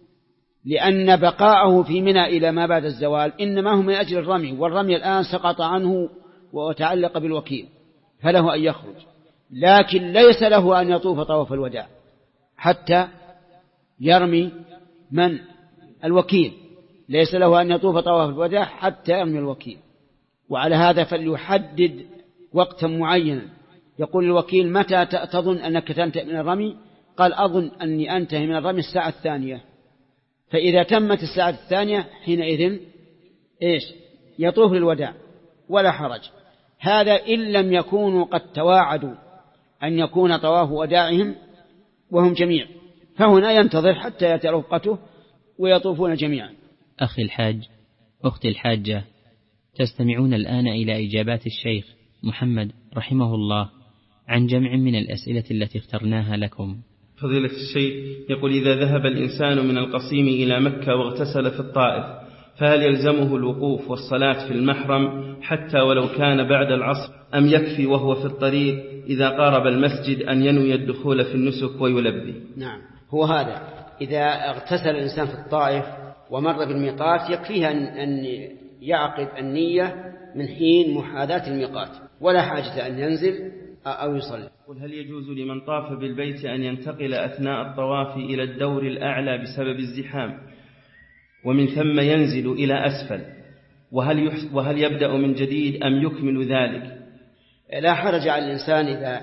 لأن بقاءه في منى إلى ما بعد الزوال إنما هو من أجل الرمي، والرمي الآن سقط عنه وتعلق بالوكيل، فله أن يخرج، لكن ليس له أن يطوف طواف الوداع حتى يرمي من؟ الوكيل، ليس له أن يطوف طواف الوداع حتى يرمي الوكيل. وعلى هذا فليحدد وقتا معينا، يقول الوكيل متى تظن أنك تنتهي من الرمي؟ قال أظن أني أنتهي من الرمي الساعة الثانية، فإذا تمت الساعة الثانية حينئذ إيش؟ يطوف للوداع ولا حرج. هذا إن لم يكونوا قد تواعدوا أن يكون طواف وداعهم وهم جميع، فهنا ينتظر حتى يأتي رفقته ويطوفون جميعا. أخي الحاج، أختي الحاجة، تستمعون الآن إلى إجابات الشيخ محمد رحمه الله عن جمع من الأسئلة التي اخترناها لكم. فضيلة الشيخ يقول: إذا ذهب الإنسان من القصيم إلى مكة واغتسل في الطائف، فهل يلزمه الوقوف والصلاة في المحرم حتى ولو كان بعد العصر، أم يكفي وهو في الطريق إذا قارب المسجد أن ينوي الدخول في النسك ويلبي؟ نعم، هو هذا، إذا اغتسل الإنسان في الطائف ومر بالميقات يكفيه أن يعقد النية من حين محاذاة الميقات، ولا حاجة أن ينزل أو يصلي. قل: هل يجوز لمن طاف بالبيت أن ينتقل أثناء الطواف إلى الدور الأعلى بسبب الزحام، ومن ثم ينزل إلى أسفل، وهل, وهل يبدأ من جديد أم يكمل ذلك؟ لا حرج على الإنسان إذا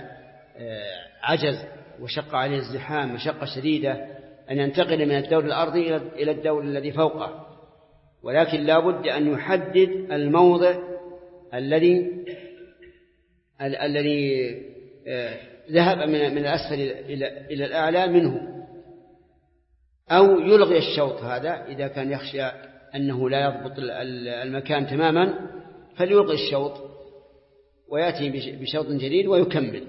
عجز وشق عليه الزحام مشقة شديدة أن ينتقل من الدور الأرضي إلى الدور الذي فوقه، ولكن لا بد أن يحدد الموضع الذي الذي ذهب من من الأسفل إلى الأعلى منه، أو يلغي الشوط هذا إذا كان يخشى أنه لا يضبط المكان تماما، فليلغي الشوط ويأتي بشوط جديد ويكمل.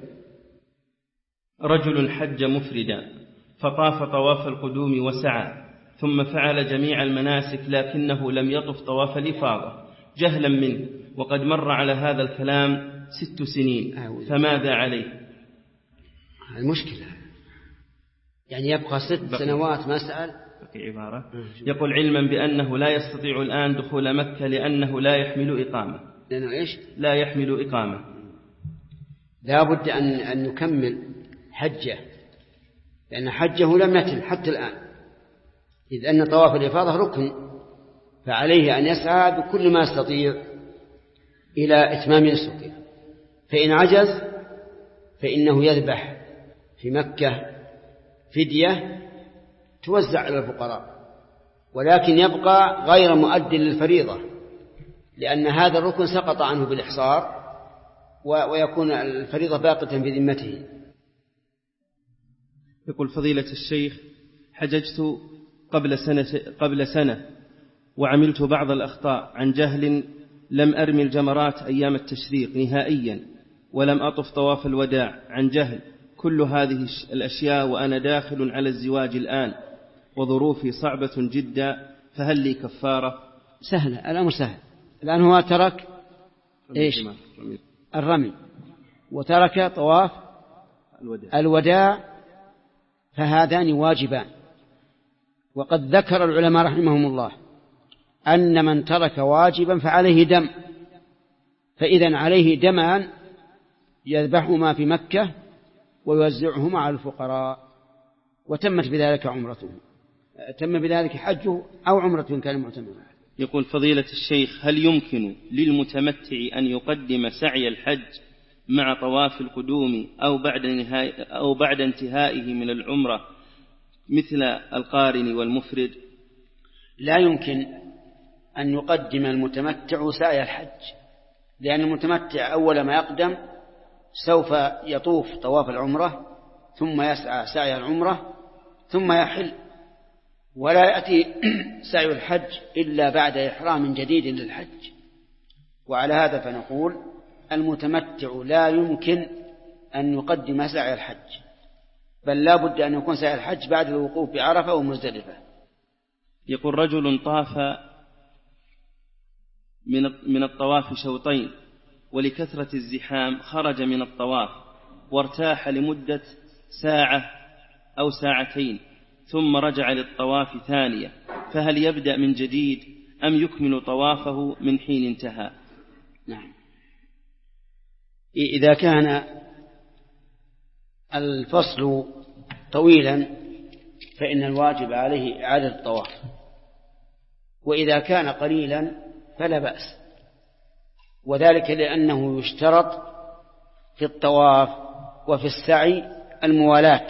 رجل حج مفردا فطاف طواف القدوم وسعى، ثم فعل جميع المناسك لكنه لم يطف طواف الإفاضة جهلا منه، وقد مر على هذا الكلام ست سنين، فماذا عليه؟ المشكلة يعني يبقى ست بقي. سنوات ما سأل. بقي عبارة يقول: علما بأنه لا يستطيع الآن دخول مكة لأنه لا يحمل إقامة. لأنه إيش؟ لا يحمل إقامة. لا بد أن أن يكمل حجه، لأن حجه لم يتم حتى الآن، إذ أن طواف الإفاضة ركن، فعليه أن يسعى بكل ما يستطيع إلى إتمام نسكه. فإن عجز فإنه يذبح في مكة فدية توزع على الفقراء، ولكن يبقى غير مؤد للفريضة، لأن هذا الركن سقط عنه بالإحصار، ويكون الفريضة باقة في ذمته. يقول: فضيلة الشيخ، حججت قبل سنة, قبل سنة وعملت بعض الأخطاء عن جهل، لم أرمي الجمرات أيام التشريق نهائيا، ولم أطف طواف الوداع عن جهل. كل هذه الأشياء وأنا داخل على الزواج الآن، وظروفي صعبة جدا، فهل لي كفارة؟ سهلة، الأمر سهل. الآن هو ترك إيش؟ الرمي، وترك طواف الوداع, الوداع فهذان واجبان. وقد ذكر العلماء رحمهم الله أن من ترك واجبا فعليه دم، فإذا عليه دمان يذبحهما في مكة ويوزعهما على الفقراء، وتمت بذلك عمرته، تم بذلك حجه أو عمرته كان معتمرا. يقول: فضيلة الشيخ، هل يمكن للمتمتع أن يقدم سعي الحج مع طواف القدوم أو بعد, نهاية أو بعد انتهائه من العمرة مثل القارن والمفرد؟ لا يمكن أن يقدم المتمتع سعي الحج، لأن المتمتع أول ما يقدم سوف يطوف طواف العمرة ثم يسعى سعي العمرة ثم يحل، ولا يأتي سعي الحج إلا بعد إحرام جديد للحج. وعلى هذا فنقول المتمتع لا يمكن أن يقدم سعي الحج، بل لا بد أن يكون سعي الحج بعد الوقوف بعرفة ومزدلفة. يقول رجل طاف من الطواف شوطين، ولكثرة الزحام خرج من الطواف وارتاح لمدة ساعة أو ساعتين ثم رجع للطواف ثانية، فهل يبدأ من جديد أم يكمل طوافه من حين انتهى؟ نعم، إذا كان الفصل طويلا فإن الواجب عليه إعادة الطواف، وإذا كان قليلا فلا بأس، وذلك لأنه يشترط في الطواف وفي السعي الموالاة،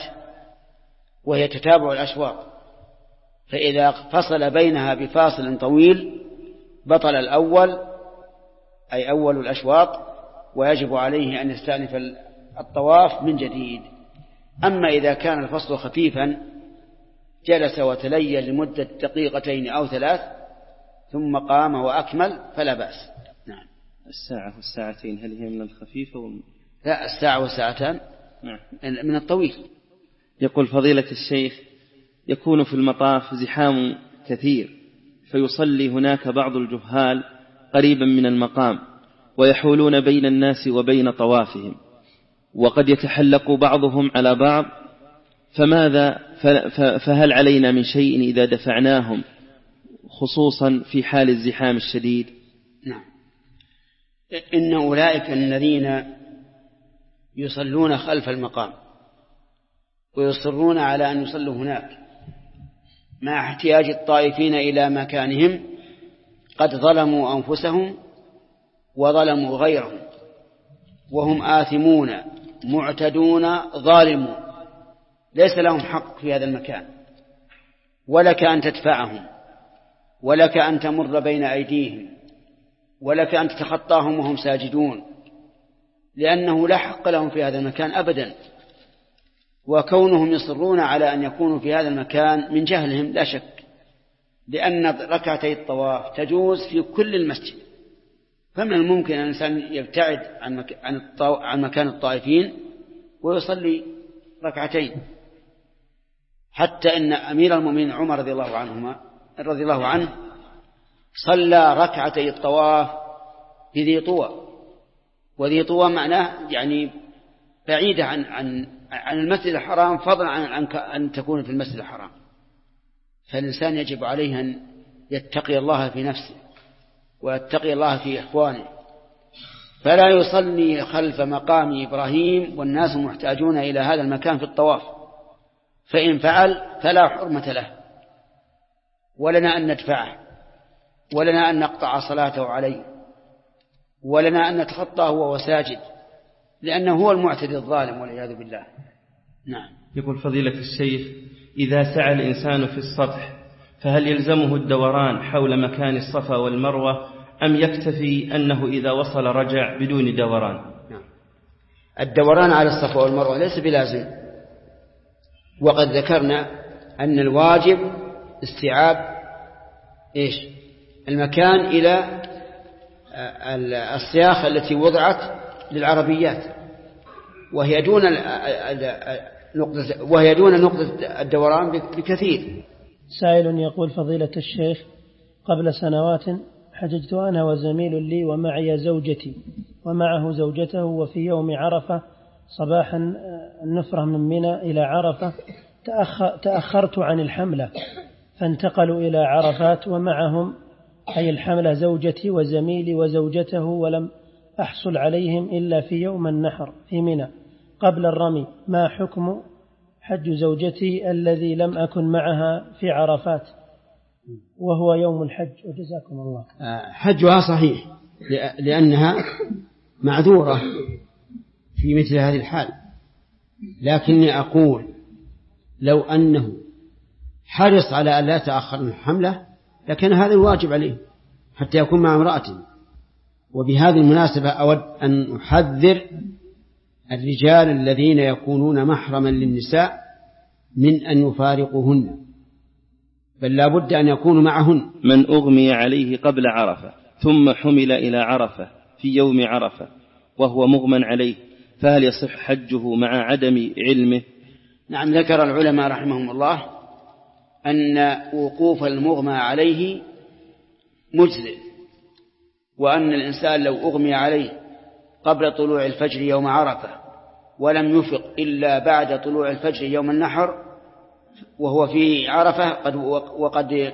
وهي تتابع الأشواط، فإذا فصل بينها بفاصل طويل بطل الأول أي أول الأشواط، ويجب عليه أن يستأنف الطواف من جديد. أما إذا كان الفصل خفيفا جلس وتليل لمدة دقيقتين أو ثلاث ثم قام وأكمل فلا بأس. نعم. الساعة والساعتين هل هي من الخفيفة ومن... لا، الساعة والساعتان نعم. من الطويل. يقول فضيلة الشيخ يكون في المطاف زحام كثير، فيصلي هناك بعض الجهال قريبا من المقام ويحولون بين الناس وبين طوافهم، وقد يتحلق بعضهم على بعض، فماذا فهل علينا من شيء إذا دفعناهم خصوصا في حال الزحام الشديد؟ نعم، إن أولئك الذين يصلون خلف المقام ويصرون على أن يصلوا هناك مع احتياج الطائفين إلى مكانهم قد ظلموا أنفسهم وظلموا غيرهم، وهم آثمون معتدون ظالمون، ليس لهم حق في هذا المكان، ولك أن تدفعهم، ولك أن تمر بين أيديهم، ولك أن تتخطاهم وهم ساجدون، لأنه لا حق لهم في هذا المكان أبدا. وكونهم يصرون على أن يكونوا في هذا المكان من جهلهم لا شك، لأن ركعتي الطواف تجوز في كل المسجد، فمن الممكن أن الإنسان يبتعد عن, مك... عن, الطو... عن مكان الطائفين ويصلي ركعتين. حتى إن أمير المؤمنين عمر رضي الله عنهما رضي الله عنه صلى ركعتي الطواف في ذي طوى، وذي طوى معناه يعني بعيدة عن عن عن المسجد الحرام، فضلا عن عن أن تكون في المسجد الحرام. فالإنسان يجب عليه أن يتقي الله في نفسه ويتقي الله في إخوانه، فلا يصلي خلف مقام إبراهيم والناس محتاجون إلى هذا المكان في الطواف، فإن فعل فلا حرمة له، ولنا أن ندفعه، ولنا أن نقطع صلاته عليه، ولنا أن نتخطاه وهو ساجد، لأنه هو المعتدي الظالم والعياذ بالله. نعم. يقول فضيلة الشيخ إذا سعى الإنسان في السطح فهل يلزمه الدوران حول مكان الصفا والمروة أم يكتفي أنه إذا وصل رجع بدون دوران؟ نعم. الدوران على الصفا والمروة ليس بلازم، وقد ذكرنا أن الواجب استيعاب إيش المكان إلى السياخ التي وضعت للعربيات، وهي دون نقطة وهي دون نقطة الدوران بكثير. سائل يقول فضيلة الشيخ قبل سنوات حججت أنا وزميل لي ومعي زوجتي ومعه زوجته، وفي يوم عرفة صباحا النفرة من منى إلى عرفة تأخرت عن الحملة، فانتقلوا إلى عرفات ومعهم أي الحملة زوجتي وزميلي وزوجته، ولم أحصل عليهم إلا في يوم النحر في منى قبل الرمي. ما حكم حج زوجتي الذي لم أكن معها في عرفات وهو يوم الحج؟ وجزاكم الله. حجها صحيح لأنها معذورة في مثل هذه الحال، لكني أقول لو أنه حرص على أن لا يتأخر من حمله لكن هذا الواجب عليه حتى يكون مع امرأته. وبهذه المناسبة أود أن أحذر الرجال الذين يكونون محرما للنساء من أن يفارقوهن، بل لا بد أن يكونوا معهن. من أغمي عليه قبل عرفة ثم حمل إلى عرفة في يوم عرفة وهو مغمى عليه، فهل يصح حجه مع عدم علمه؟ نعم، ذكر العلماء رحمهم الله أن وقوف المغمى عليه مجزئ، وأن الإنسان لو أغمي عليه قبل طلوع الفجر يوم عرفة ولم يفق إلا بعد طلوع الفجر يوم النحر وهو في عرفة قد وقد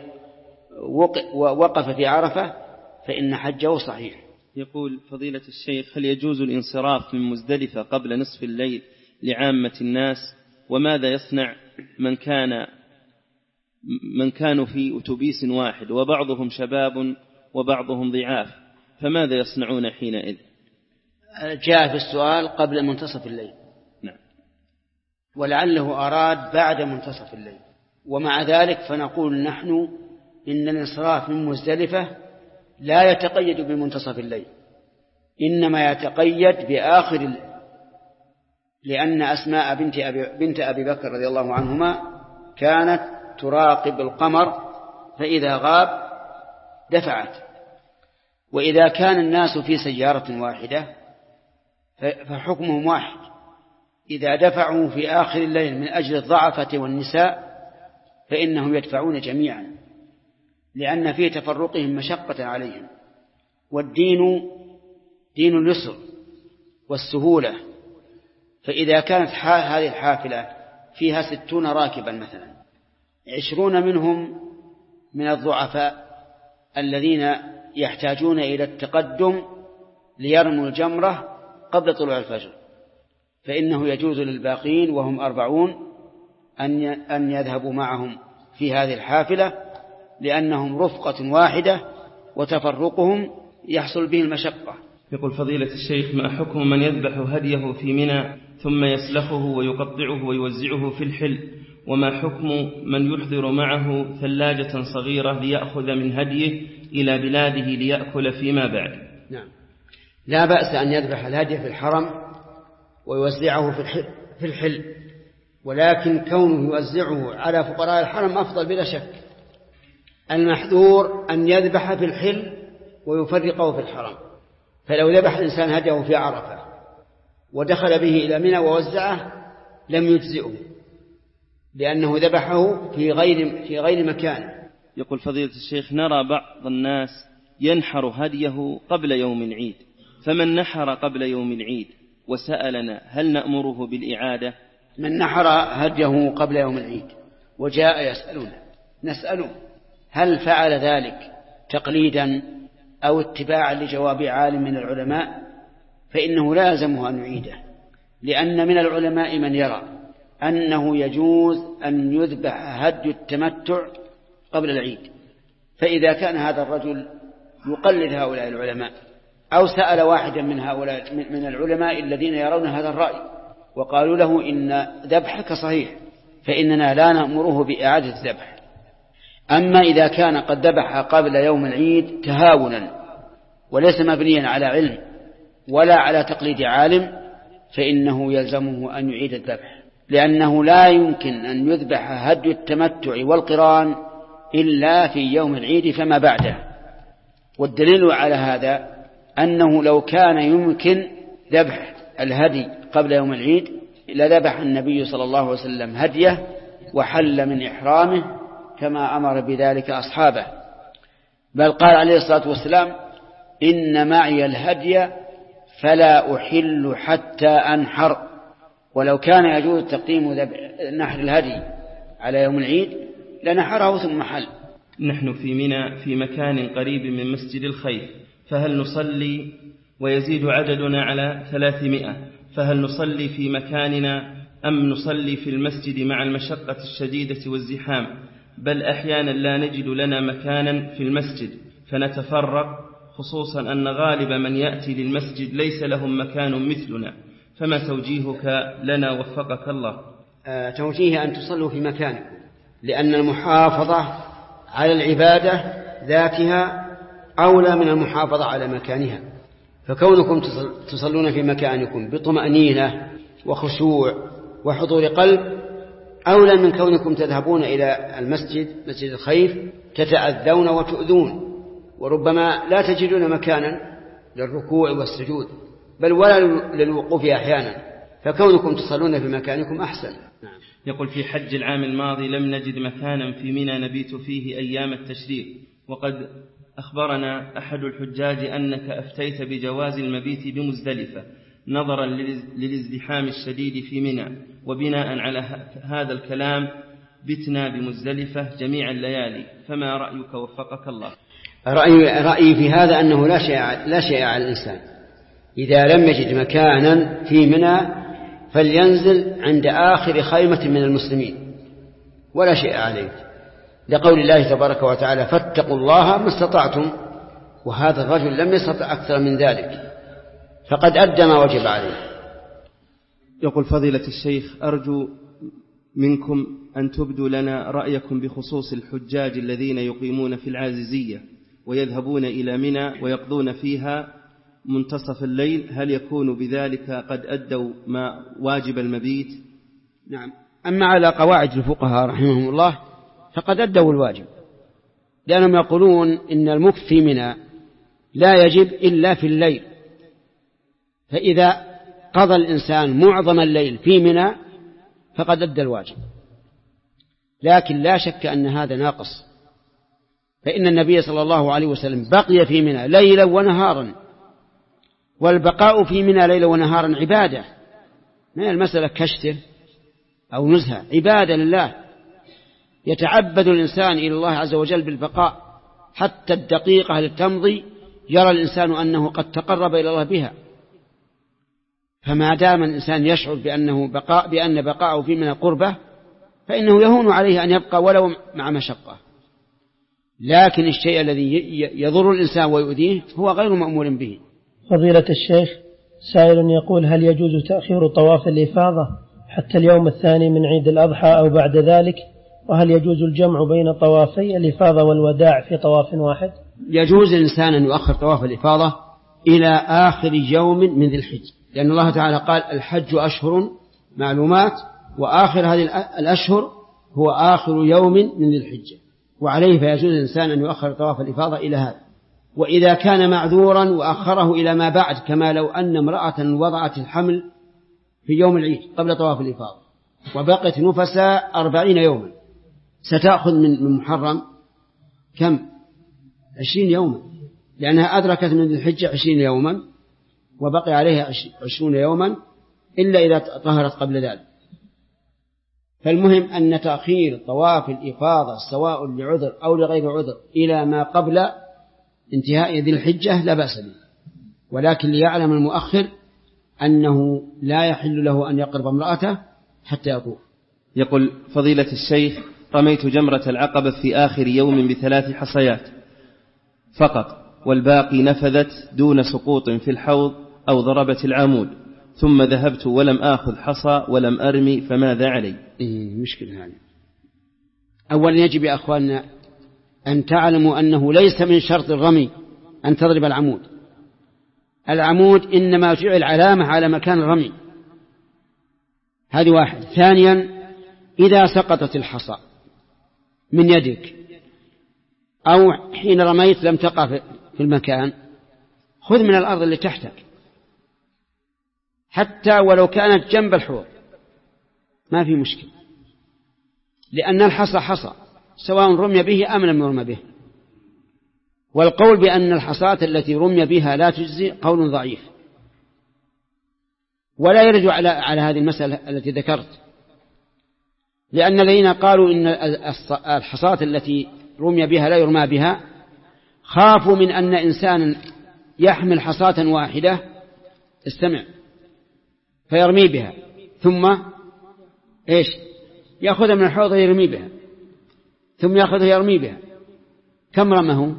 وقف في عرفة فإن حجه صحيح. يقول فضيلة الشيخ: هل يجوز الانصراف من مزدلفة قبل نصف الليل لعامة الناس؟ وماذا يصنع من كان من كانوا في أتوبيس واحد وبعضهم شباب وبعضهم ضعاف، فماذا يصنعون حينئذ؟ جاء في السؤال قبل منتصف الليل. نعم. ولعله أراد بعد منتصف الليل، ومع ذلك فنقول نحن إن الانصراف من مزدلفة لا يتقيد بمنتصف الليل، إنما يتقيد بآخر الليل، لأن أسماء بنت أبي, بنت أبي بكر رضي الله عنهما كانت تراقب القمر فإذا غاب دفعت. وإذا كان الناس في سيارة واحدة فحكمهم واحد، إذا دفعوا في آخر الليل من أجل الضعفة والنساء فإنهم يدفعون جميعا، لأن في تفرقهم مشقة عليهم، والدين دين اليسر والسهولة. فإذا كانت هذه الحافلة فيها ستون راكبا مثلا، عشرون منهم من الضعفاء الذين يحتاجون إلى التقدم ليرموا الجمرة قبل طلوع الفجر، فإنه يجوز للباقين وهم أربعون أن يذهبوا معهم في هذه الحافلة، لأنهم رفقة واحدة وتفرقهم يحصل به المشقة. يقول فضيلة الشيخ: ما حكم من يذبح هديه في منى ثم يسلخه ويقطعه ويوزعه في الحل؟ وما حكم من يحضر معه ثلاجة صغيرة ليأخذ من هديه إلى بلاده ليأكل فيما بعد؟ نعم، لا بأس أن يذبح الهدي في الحرم ويوزعه في الحل, في الحل ولكن كونه يوزعه على فقراء الحرم أفضل بلا شك. المحذور أن يذبح في الحل ويفرقه في الحرم، فلو ذبح الإنسان هديه في عرفة ودخل به إلى منى ووزعه لم يجزئه، لأنه ذبحه في غير في غير مكانه. يقول فضيلة الشيخ: نرى بعض الناس ينحر هديه قبل يوم العيد، فمن نحر قبل يوم العيد وسألنا هل نأمره بالإعادة؟ من نحر هديه قبل يوم العيد وجاء يسألنا نسأله هل فعل ذلك تقليدا أو اتباعا لجواب عالم من العلماء، فإنه لا يلزمه أن يعيده، لأن من العلماء من يرى أنه يجوز أن يذبح هدي التمتع قبل العيد. فإذا كان هذا الرجل يقلد هؤلاء العلماء أو سأل واحدا من هؤلاء من العلماء الذين يرون هذا الرأي وقالوا له إن ذبحك صحيح، فإننا لا نأمره بإعادة الذبح. أما إذا كان قد ذبح قبل يوم العيد تهاونا وليس مبنيا على علم ولا على تقليد عالم فإنه يلزمه أن يعيد الذبح، لأنه لا يمكن أن يذبح هدي التمتع والقران إلا في يوم العيد فما بعده. والدليل على هذا أنه لو كان يمكن ذبح الهدي قبل يوم العيد لذبح النبي صلى الله عليه وسلم هديه وحل من إحرامه كما أمر بذلك أصحابه، بل قال عليه الصلاة والسلام: إن معي الهدي فلا أحل حتى أنحر. ولو كان يجوز تقديم نحر الهدي على يوم العيد لنحره ثم حل. نحن في منى في مكان قريب من مسجد الخيف، فهل نصلي ويزيد عددنا على ثلاثمائة، فهل نصلي في مكاننا أم نصلي في المسجد مع المشقة الشديدة والزحام؟ بل أحيانا لا نجد لنا مكانا في المسجد فنتفرق، خصوصا أن غالب من يأتي للمسجد ليس لهم مكان مثلنا، فما توجيهك لنا وفقك الله؟ آه توجيه أن تصلوا في مكانكم، لأن المحافظة على العبادة ذاتها أولى من المحافظة على مكانها. فكونكم تصلون في مكانكم بطمأنينة وخشوع وحضور قلب أولى من كونكم تذهبون إلى المسجد مسجد الخيف تتأذون وتؤذون، وربما لا تجدون مكانا للركوع والسجود بل ولا للوقوف أحيانا، فكونكم تصلون في مكانكم أحسن. يقول: في حج العام الماضي لم نجد مكانا في منى نبيت فيه أيام التشريق، وقد أخبرنا أحد الحجاج أنك أفتيت بجواز المبيت بمزدلفة نظرا للازدحام الشديد في منى، وبناء على هذا الكلام بتنا بمزدلفة جميع الليالي، فما رأيك وفقك الله؟ رأيي, رأيي في هذا أنه لا شيء, لا شيء على الإنسان إذا لم يجد مكانا في منى فلينزل عند آخر خيمة من المسلمين ولا شيء عليه، لقول الله تبارك وتعالى: فاتقوا الله ما استطعتم، وهذا الرجل لم يستطع أكثر من ذلك فقد أدى ما وجب عليه. يقول: فضيلة الشيخ، أرجو منكم أن تبدوا لنا رأيكم بخصوص الحجاج الذين يقيمون في العاززية ويذهبون إلى منى ويقضون فيها منتصف الليل، هل يكون بذلك قد أدوا ما واجب المبيت؟ نعم، أما على قواعد الفقهاء رحمهم الله فقد أدوا الواجب، لأنهم يقولون إن المكث في منى لا يجب إلا في الليل، فإذا قضى الإنسان معظم الليل في منى فقد أدى الواجب. لكن لا شك أن هذا ناقص، فإن النبي صلى الله عليه وسلم بقي في منى ليلا ونهارا، والبقاء في منى ليلا ونهارا عبادة، ما المسألة كشته أو نزهة، عبادة لله يتعبد الإنسان إلى الله عز وجل بالبقاء حتى الدقيقة التي تمضي يرى الإنسان أنه قد تقرب إلى الله بها. فما دام الإنسان يشعر بأنه بقاء بأن بقاءه في من القربة فإنه يهون عليه أن يبقى ولو مع مشقة، لكن الشيء الذي يضر الإنسان ويؤذيه هو غير مأمور به. فضيلة الشيخ، سائل يقول: هل يجوز تأخير طواف الإفاضة حتى اليوم الثاني من عيد الأضحى أو بعد ذلك؟ وهل يجوز الجمع بين طوافي الإفاضة والوداع في طواف واحد؟ يجوز الإنسان أن يؤخر طواف الإفاضة إلى آخر يوم من ذي الحج، لأن الله تعالى قال: الحج أشهر معلومات، وآخر هذه الأشهر هو آخر يوم من ذي الحجة، وعليه فيجوز الإنسان أن يؤخر طواف الإفاضة إلى هذا. وإذا كان معذورا وأخره إلى ما بعد، كما لو أن امرأة وضعت الحمل في يوم العيد قبل طواف الإفاضة وبقت نفسا أربعين يوما، ستأخذ من محرم كم؟ عشرين يوما، لأنها أدركت من ذي الحجة عشرين يوما وبقي عليها عشرون يوما إلا إذا طهرت قبل ذلك. فالمهم أن تأخير طواف الإفاضة سواء لعذر أو لغير عذر إلى ما قبل انتهاء ذي الحجة لا بأس به، ولكن ليعلم المؤخر أنه لا يحل له أن يقرب امرأته حتى يطوف. يقول: فضيلة الشيخ، رميت جمرة العقبة في آخر يوم بثلاث حصيات فقط، والباقي نفذت دون سقوط في الحوض أو ضربت العمود، ثم ذهبت ولم آخذ حصى ولم أرمي، فماذا علي؟ إيه مشكلة هذه. أولا يجب يا أخواننا أن تعلموا أنه ليس من شرط الرمي أن تضرب العمود، العمود إنما جعل علامة على مكان الرمي، هذه واحد. ثانيا، إذا سقطت الحصى من يدك أو حين رميت لم تقع في المكان، خذ من الأرض اللي تحتك حتى ولو كانت جنب الحوض ما في مشكلة، لأن الحصى حصى سواء رمي به أم لم يرمى به. والقول بأن الحصاة التي رمي بها لا تجزي قول ضعيف، ولا يرجع على على هذه المسألة التي ذكرت، لأن الذين قالوا إن الحصاة التي رمي بها لا يرمى بها خافوا من أن إنسانا يحمل حصاة واحدة استمع فيرمي بها ثم إيش يأخذها من الحوض يرمي بها ثم يأخذها يرمي بها. كم رمه؟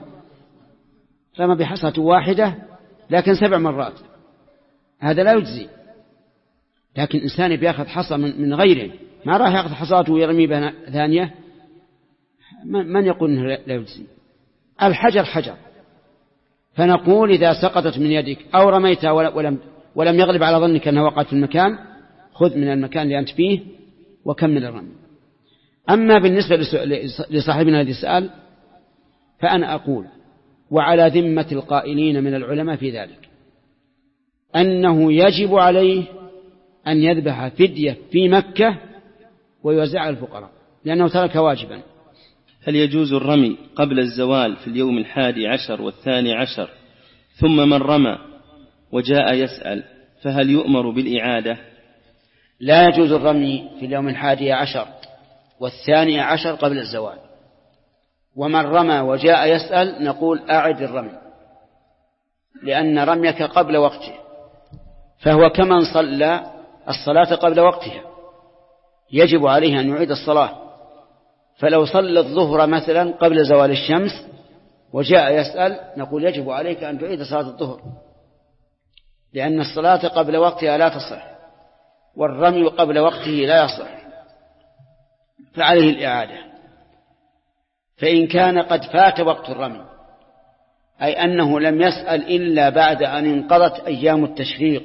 رمى بحصاة واحدة لكن سبع مرات، هذا لا يجزي، لكن إنسان بيأخذ حصى من غيره ما راح يأخذ حصاته ويرمي بها ثانية، من يقول إنه لا يجزي؟ الحجر حجر. فنقول إذا سقطت من يدك أو رميتها ولم, ولم يغلب على ظنك أنها وقعت في المكان، خذ من المكان اللي أنت فيه وكمل الرمي. أما بالنسبة لصاحبنا الذي سأل فأنا أقول وعلى ذمة القائلين من العلماء في ذلك أنه يجب عليه أن يذبح فدية في مكة ويوزعها الفقراء لأنه ترك واجبا. هل يجوز الرمي قبل الزوال في اليوم الحادي عشر والثاني عشر ثم من رمى وجاء يسأل فهل يؤمر بالإعادة؟ لا يجوز الرمي في اليوم الحادي عشر والثاني عشر قبل الزوال، ومن رمى وجاء يسأل نقول أعد الرمي لأن رميك قبل وقته، فهو كمن صلى الصلاة قبل وقتها يجب عليه أن يعيد الصلاة. فلو صلى الظهر مثلا قبل زوال الشمس وجاء يسأل نقول يجب عليك أن تعيد صلاة الظهر لأن الصلاة قبل وقتها لا تصح والرمي قبل وقته لا يصح، فعليه الإعادة. فإن كان قد فات وقت الرمي أي أنه لم يسأل إلا بعد أن انقضت أيام التشريق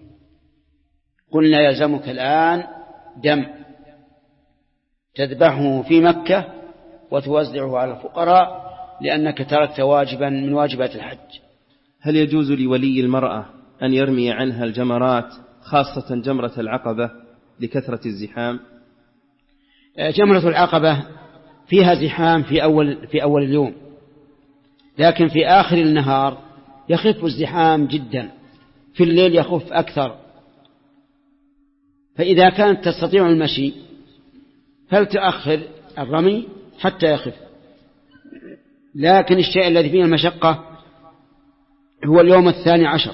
قلنا يلزمك الآن دم تذبحه في مكة وتوزعه على الفقراء لأنك تركت واجبا من واجبات الحج. هل يجوز لولي المرأة أن يرمي عنها الجمرات خاصة جمرة العقبة لكثرة الزحام؟ جمرة العقبة فيها زحام في أول, في أول اليوم، لكن في آخر النهار يخف الزحام جدا، في الليل يخف أكثر. فإذا كانت تستطيع المشي فلتأخر الرمي حتى يخف. لكن الشيء الذي فيه المشقة هو اليوم الثاني عشر.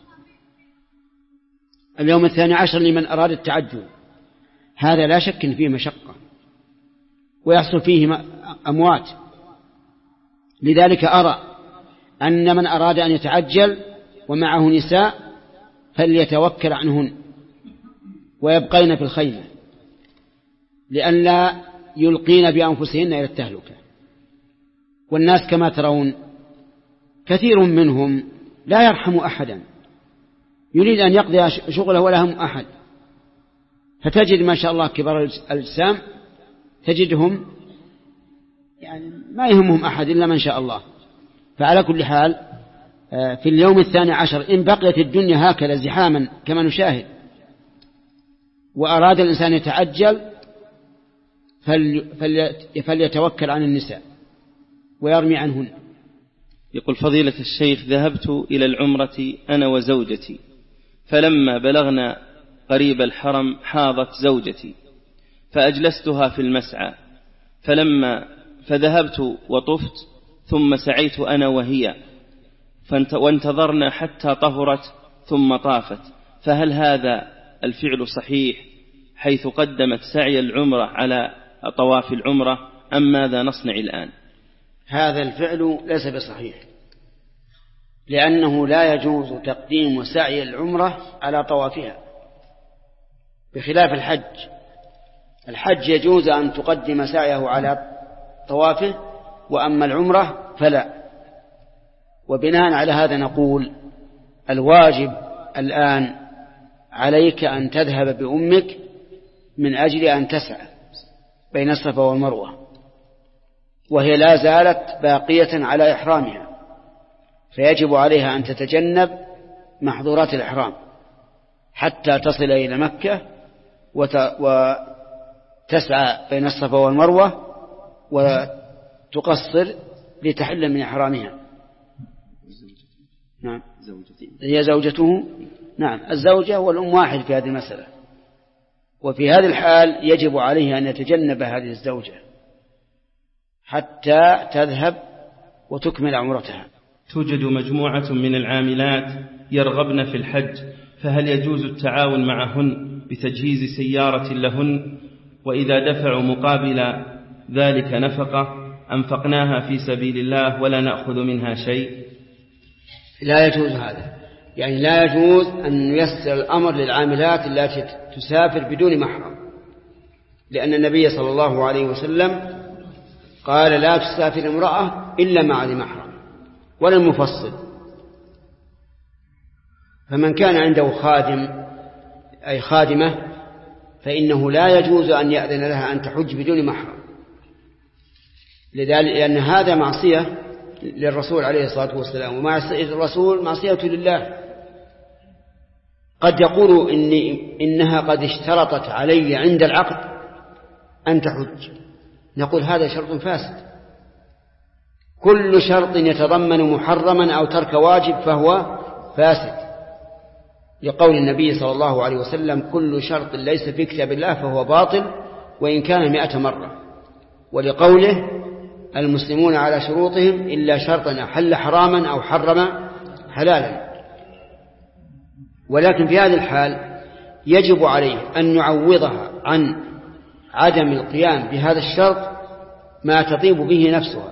اليوم الثاني عشر لمن أراد التعجل هذا لا شك فيه مشقة ويحصل فيه أموات. لذلك أرى أن من أراد أن يتعجل ومعه نساء فليتوكل عنهن ويبقين في الخيمة لئلا يلقين بأنفسهن إلى التهلكة. والناس كما ترون كثير منهم لا يرحم أحدا، يريد أن يقضي شغله ولا هم أحد، فتجد ما شاء الله كبار الأجسام تجدهم يعني ما يهمهم أحد إلا من شاء الله. فعلى كل حال في اليوم الثاني عشر إن بقيت الدنيا هكذا زحاما كما نشاهد وأراد الإنسان يتعجل فليتوكل عن النساء ويرمي عنهن. يقول فضيلة الشيخ ذهبت إلى العمرة أنا وزوجتي، فلما بلغنا قريب الحرم حاضت زوجتي فأجلستها في المسعى، فلما فذهبت وطفت ثم سعيت أنا وهي وانتظرنا حتى طهرت ثم طافت، فهل هذا الفعل صحيح حيث قدمت سعي العمرة على طواف العمرة أم ماذا نصنع الآن؟ هذا الفعل ليس بصحيح لأنه لا يجوز تقديم سعي العمرة على طوافها بخلاف الحج. الحج يجوز أن تقدم سعيه على طوافه وأما العمرة فلا. وبناء على هذا نقول الواجب الآن عليك أن تذهب بأمك من أجل أن تسعى بين الصفا والمروة وهي لا زالت باقية على إحرامها، فيجب عليها أن تتجنب محظورات الإحرام حتى تصل إلى مكة وتسعى بين الصفا والمروة وتقصر لتحل من إحرامها. نعم هي زوجته. نعم الزوجة والأم واحد في هذه المسألة، وفي هذه الحال يجب عليه أن يتجنب هذه الزوجة حتى تذهب وتكمل عمرتها. توجد مجموعة من العاملات يرغبن في الحج، فهل يجوز التعاون معهن بتجهيز سيارة لهن وإذا دفعوا مقابل ذلك نفقة أنفقناها في سبيل الله ولا نأخذ منها شيء؟ لا يجوز هذا، يعني لا يجوز أن ييسر الأمر للعاملات التي تسافر بدون محرم، لأن النبي صلى الله عليه وسلم قال لا تسافر امرأة إلا مع ذي محرم، ولا المفصل. فمن كان عنده خادم أي خادمة فإنه لا يجوز أن يأذن لها أن تحج بدون محرم، لذلك لأن هذا معصية للرسول عليه الصلاة والسلام، ومعصية الرسول معصية لله. قد يقول إني إنها قد اشترطت علي عند العقد أن تحج، نقول هذا شرط فاسد. كل شرط يتضمن محرما أو ترك واجب فهو فاسد، لقول النبي صلى الله عليه وسلم كل شرط ليس في كتاب الله فهو باطل وإن كان مئة مرة، ولقوله المسلمون على شروطهم إلا شرطا أحل حراما أو حرم حلالا. ولكن في هذه الحال يجب عليه أن يعوضها عن عدم القيام بهذا الشرط ما تطيب به نفسها،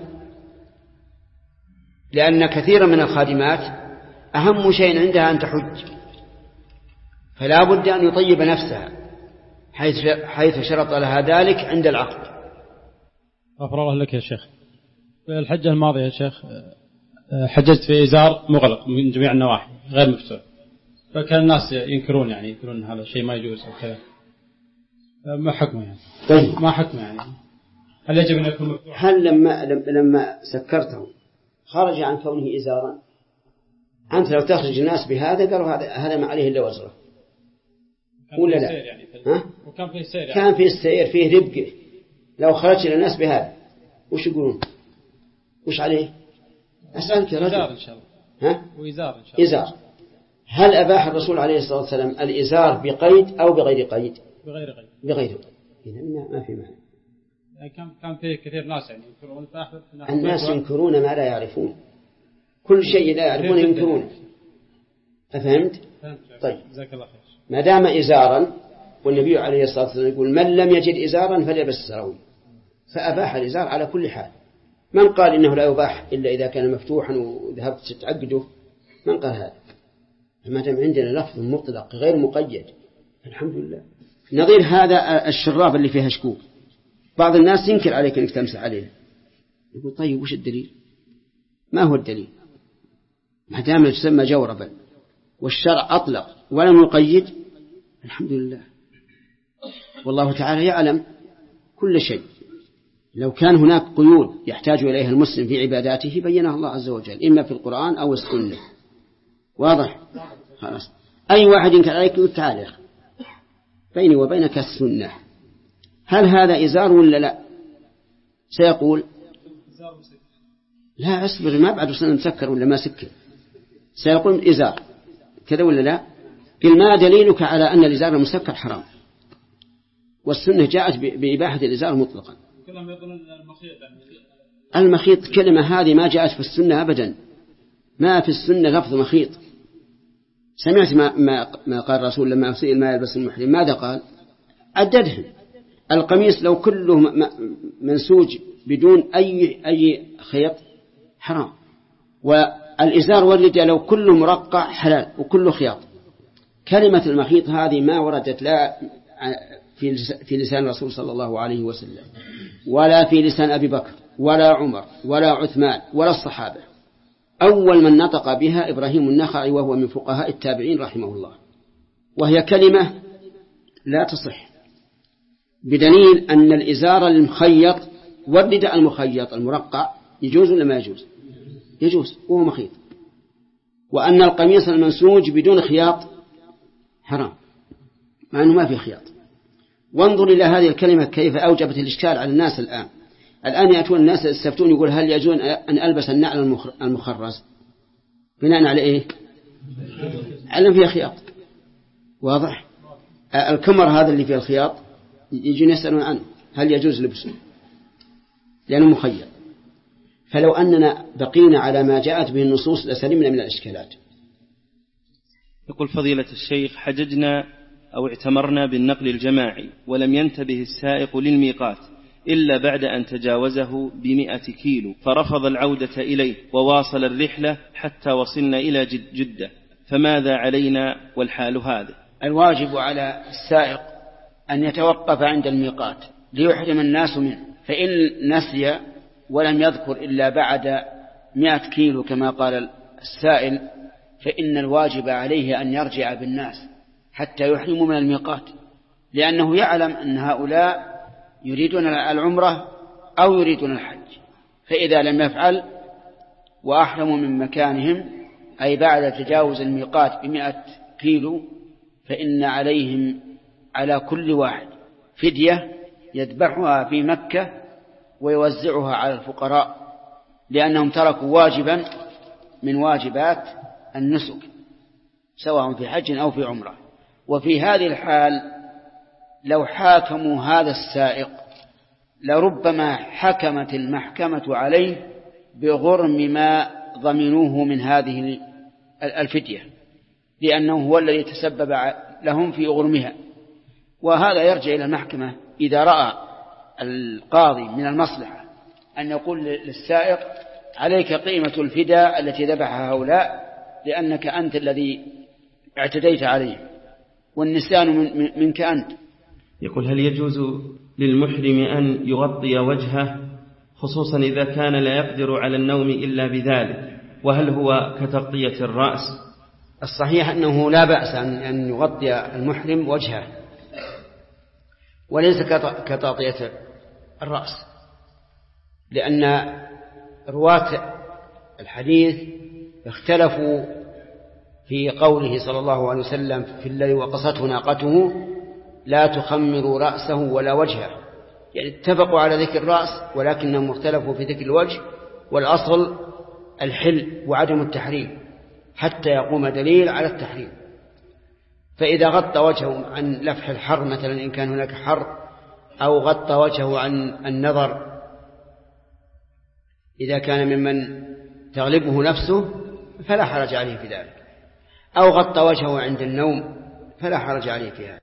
لأن كثيرا من الخادمات أهم شيء عندها أن تحج، فلا بد أن يطيب نفسها حيث شرط لها ذلك عند العقد. غفر الله لك يا شيخ. الحجة الماضية يا شيخ حججت في إزار مغلق من جميع النواحي غير مفتوح، فكان الناس ينكرون يعني يقولون هذا شيء ما يجوز أو كذا، ما حكمه يعني؟ طيب ما حكمه يعني؟ هل يجب أن يكون مفتوح؟ هل لما لما سكرته خرج عن كونه إزارا؟ أنت لو تخرج الناس بهذا قالوا هذا هذا ما عليه إلا وزره ولا لا؟ يعني ها؟ وكان فيه السير يعني. كان فيه السير فيه ربقه. لو خرج للناس بهذا وش يقولون؟ وش عليه؟ أسألك يا رجل. إزار إن شاء الله. ها؟ وإزار إن شاء الله. إزار. هل أباح الرسول عليه الصلاة والسلام الإزار بقيد أو بغير قيد؟ بغير قيد. بغير قيد. إذا ما في معنى. يعني كان كان فيه كثير ناس يعني ينكرون. الناس ينكرون ما لا يعرفون، كل شيء لا يعرفون ينكرون. أفهمت؟ طيب. جزاك الله خير. ما دام إزارا، والنبي عليه الصلاة والسلام يقول من لم يجد إزارا فليلبس سراويل، فأباح الإزار على كل حال. من قال إنه لا يباح إلا إذا كان مفتوحا وذهبت تتعقده؟ من قال هذا؟ ما دام عندنا لفظ مطلق غير مقيد الحمد لله. نظير هذا الشراب اللي فيها شكوك، بعض الناس ينكر عليك أنك تمسح عليه، يقول طيب وش الدليل؟ ما هو الدليل؟ ما دام يسمى جوربا والشرع أطلق ولم يقيد الحمد لله. والله تعالى يعلم كل شيء. لو كان هناك قيود يحتاج إليها المسلم في عباداته بينها الله عز وجل إما في القرآن أو السنة. واضح؟ خلاص. أي واحد ينكر عليك يقول تعال يا أخي بيني وبينك السنة، هل هذا إزار ولا لا؟ سيقول لا أصبر ما بعد سنة مسكر ولا ما سكر، سيقول إزار كذا ولا لا؟ قل ما دليلك على أن الإزار المسكر حرام؟ والسنة جاءت بإباحة الإزار مطلقا. المخيط كلمة هذه ما جاءت في السنة أبدا، ما في السنة لفظ مخيط. سمعت ما, ما, ما قال الرسول لما سئل ما يلبس المحرم ماذا قال؟ عددهم. القميص لو كله منسوج بدون أي, أي خيط حرام، والإزار والرداء لو كله مرقع حلال وكله خياط. كلمة المخيط هذه ما وردت لا في لسان الرسول صلى الله عليه وسلم ولا في لسان أبي بكر ولا عمر ولا عثمان ولا الصحابة. أول من نطق بها إبراهيم النخعي وهو من فقهاء التابعين رحمه الله، وهي كلمة لا تصح، بدليل أن الإزار المخيط والرداء المخيط المرقع يجوز ولا ما يجوز؟ يجوز وهو مخيط. وأن القميص المنسوج بدون خياط حرام مع أنه ما في خياط. وانظر إلى هذه الكلمة كيف أوجبت الإشكال على الناس الآن. الآن يأتون الناس يستفتون يقول هل يجوز أن ألبس النعل المخرز بناء على إيه؟ علم فيها خياط. واضح؟ الكمر هذا اللي فيه الخياط يجون يسألون عنه هل يجوز لبسه لأنه مخيط. فلو أننا بقينا على ما جاءت به النصوص لسلمنا من الإشكالات. يقول فضيلة الشيخ حججنا أو اعتمرنا بالنقل الجماعي ولم ينتبه السائق للميقات إلا بعد أن تجاوزه بمئة كيلو، فرفض العودة إليه وواصل الرحلة حتى وصلنا إلى جدة، فماذا علينا والحال هذا؟ الواجب على السائق أن يتوقف عند الميقات ليحرم الناس منه، فإن نسي ولم يذكر إلا بعد مئة كيلو كما قال السائل فإن الواجب عليه أن يرجع بالناس حتى يحرموا من الميقات، لأنه يعلم أن هؤلاء يريدون العمرة أو يريدون الحج، فإذا لم يفعل وأحرموا من مكانهم أي بعد تجاوز الميقات بمئة كيلو فإن عليهم على كل واحد فدية يذبحها في مكة ويوزعها على الفقراء، لأنهم تركوا واجبا من واجبات النسك سواء في حج أو في عمرة. وفي هذه الحال لو حاكموا هذا السائق لربما حكمت المحكمة عليه بغرم ما ضمنوه من هذه الفدية، لأنه هو الذي تسبب لهم في غرمها. وهذا يرجع إلى المحكمة إذا رأى القاضي من المصلحة أن يقول للسائق عليك قيمة الفداء التي ذبحها هؤلاء لأنك أنت الذي اعتديت عليه والنسيان من منك أنت. يقول: هل يجوز للمحرم أن يغطي وجهه خصوصا إذا كان لا يقدر على النوم إلا بذلك، وهل هو كتغطية الرأس؟ الصحيح أنه لا بأس أن يغطي المحرم وجهه وليس كتغطية الرأس، لأن رواة الحديث اختلفوا في قوله صلى الله عليه وسلم في الذي وقصته ناقته لا تخمروا رأسه ولا وجهه، يعني اتفقوا على ذكر الرأس ولكنهم اختلفوا في ذكر الوجه، والأصل الحل وعدم التحريم حتى يقوم دليل على التحريم. فإذا غطى وجهه عن لفح الحر مثلا إن كان هناك حر، أو غطى وجهه عن النظر إذا كان ممن تغلبه نفسه فلا حرج عليه في ذلك، أو غطى وجهه عند النوم فلا حرج عليه في هذا.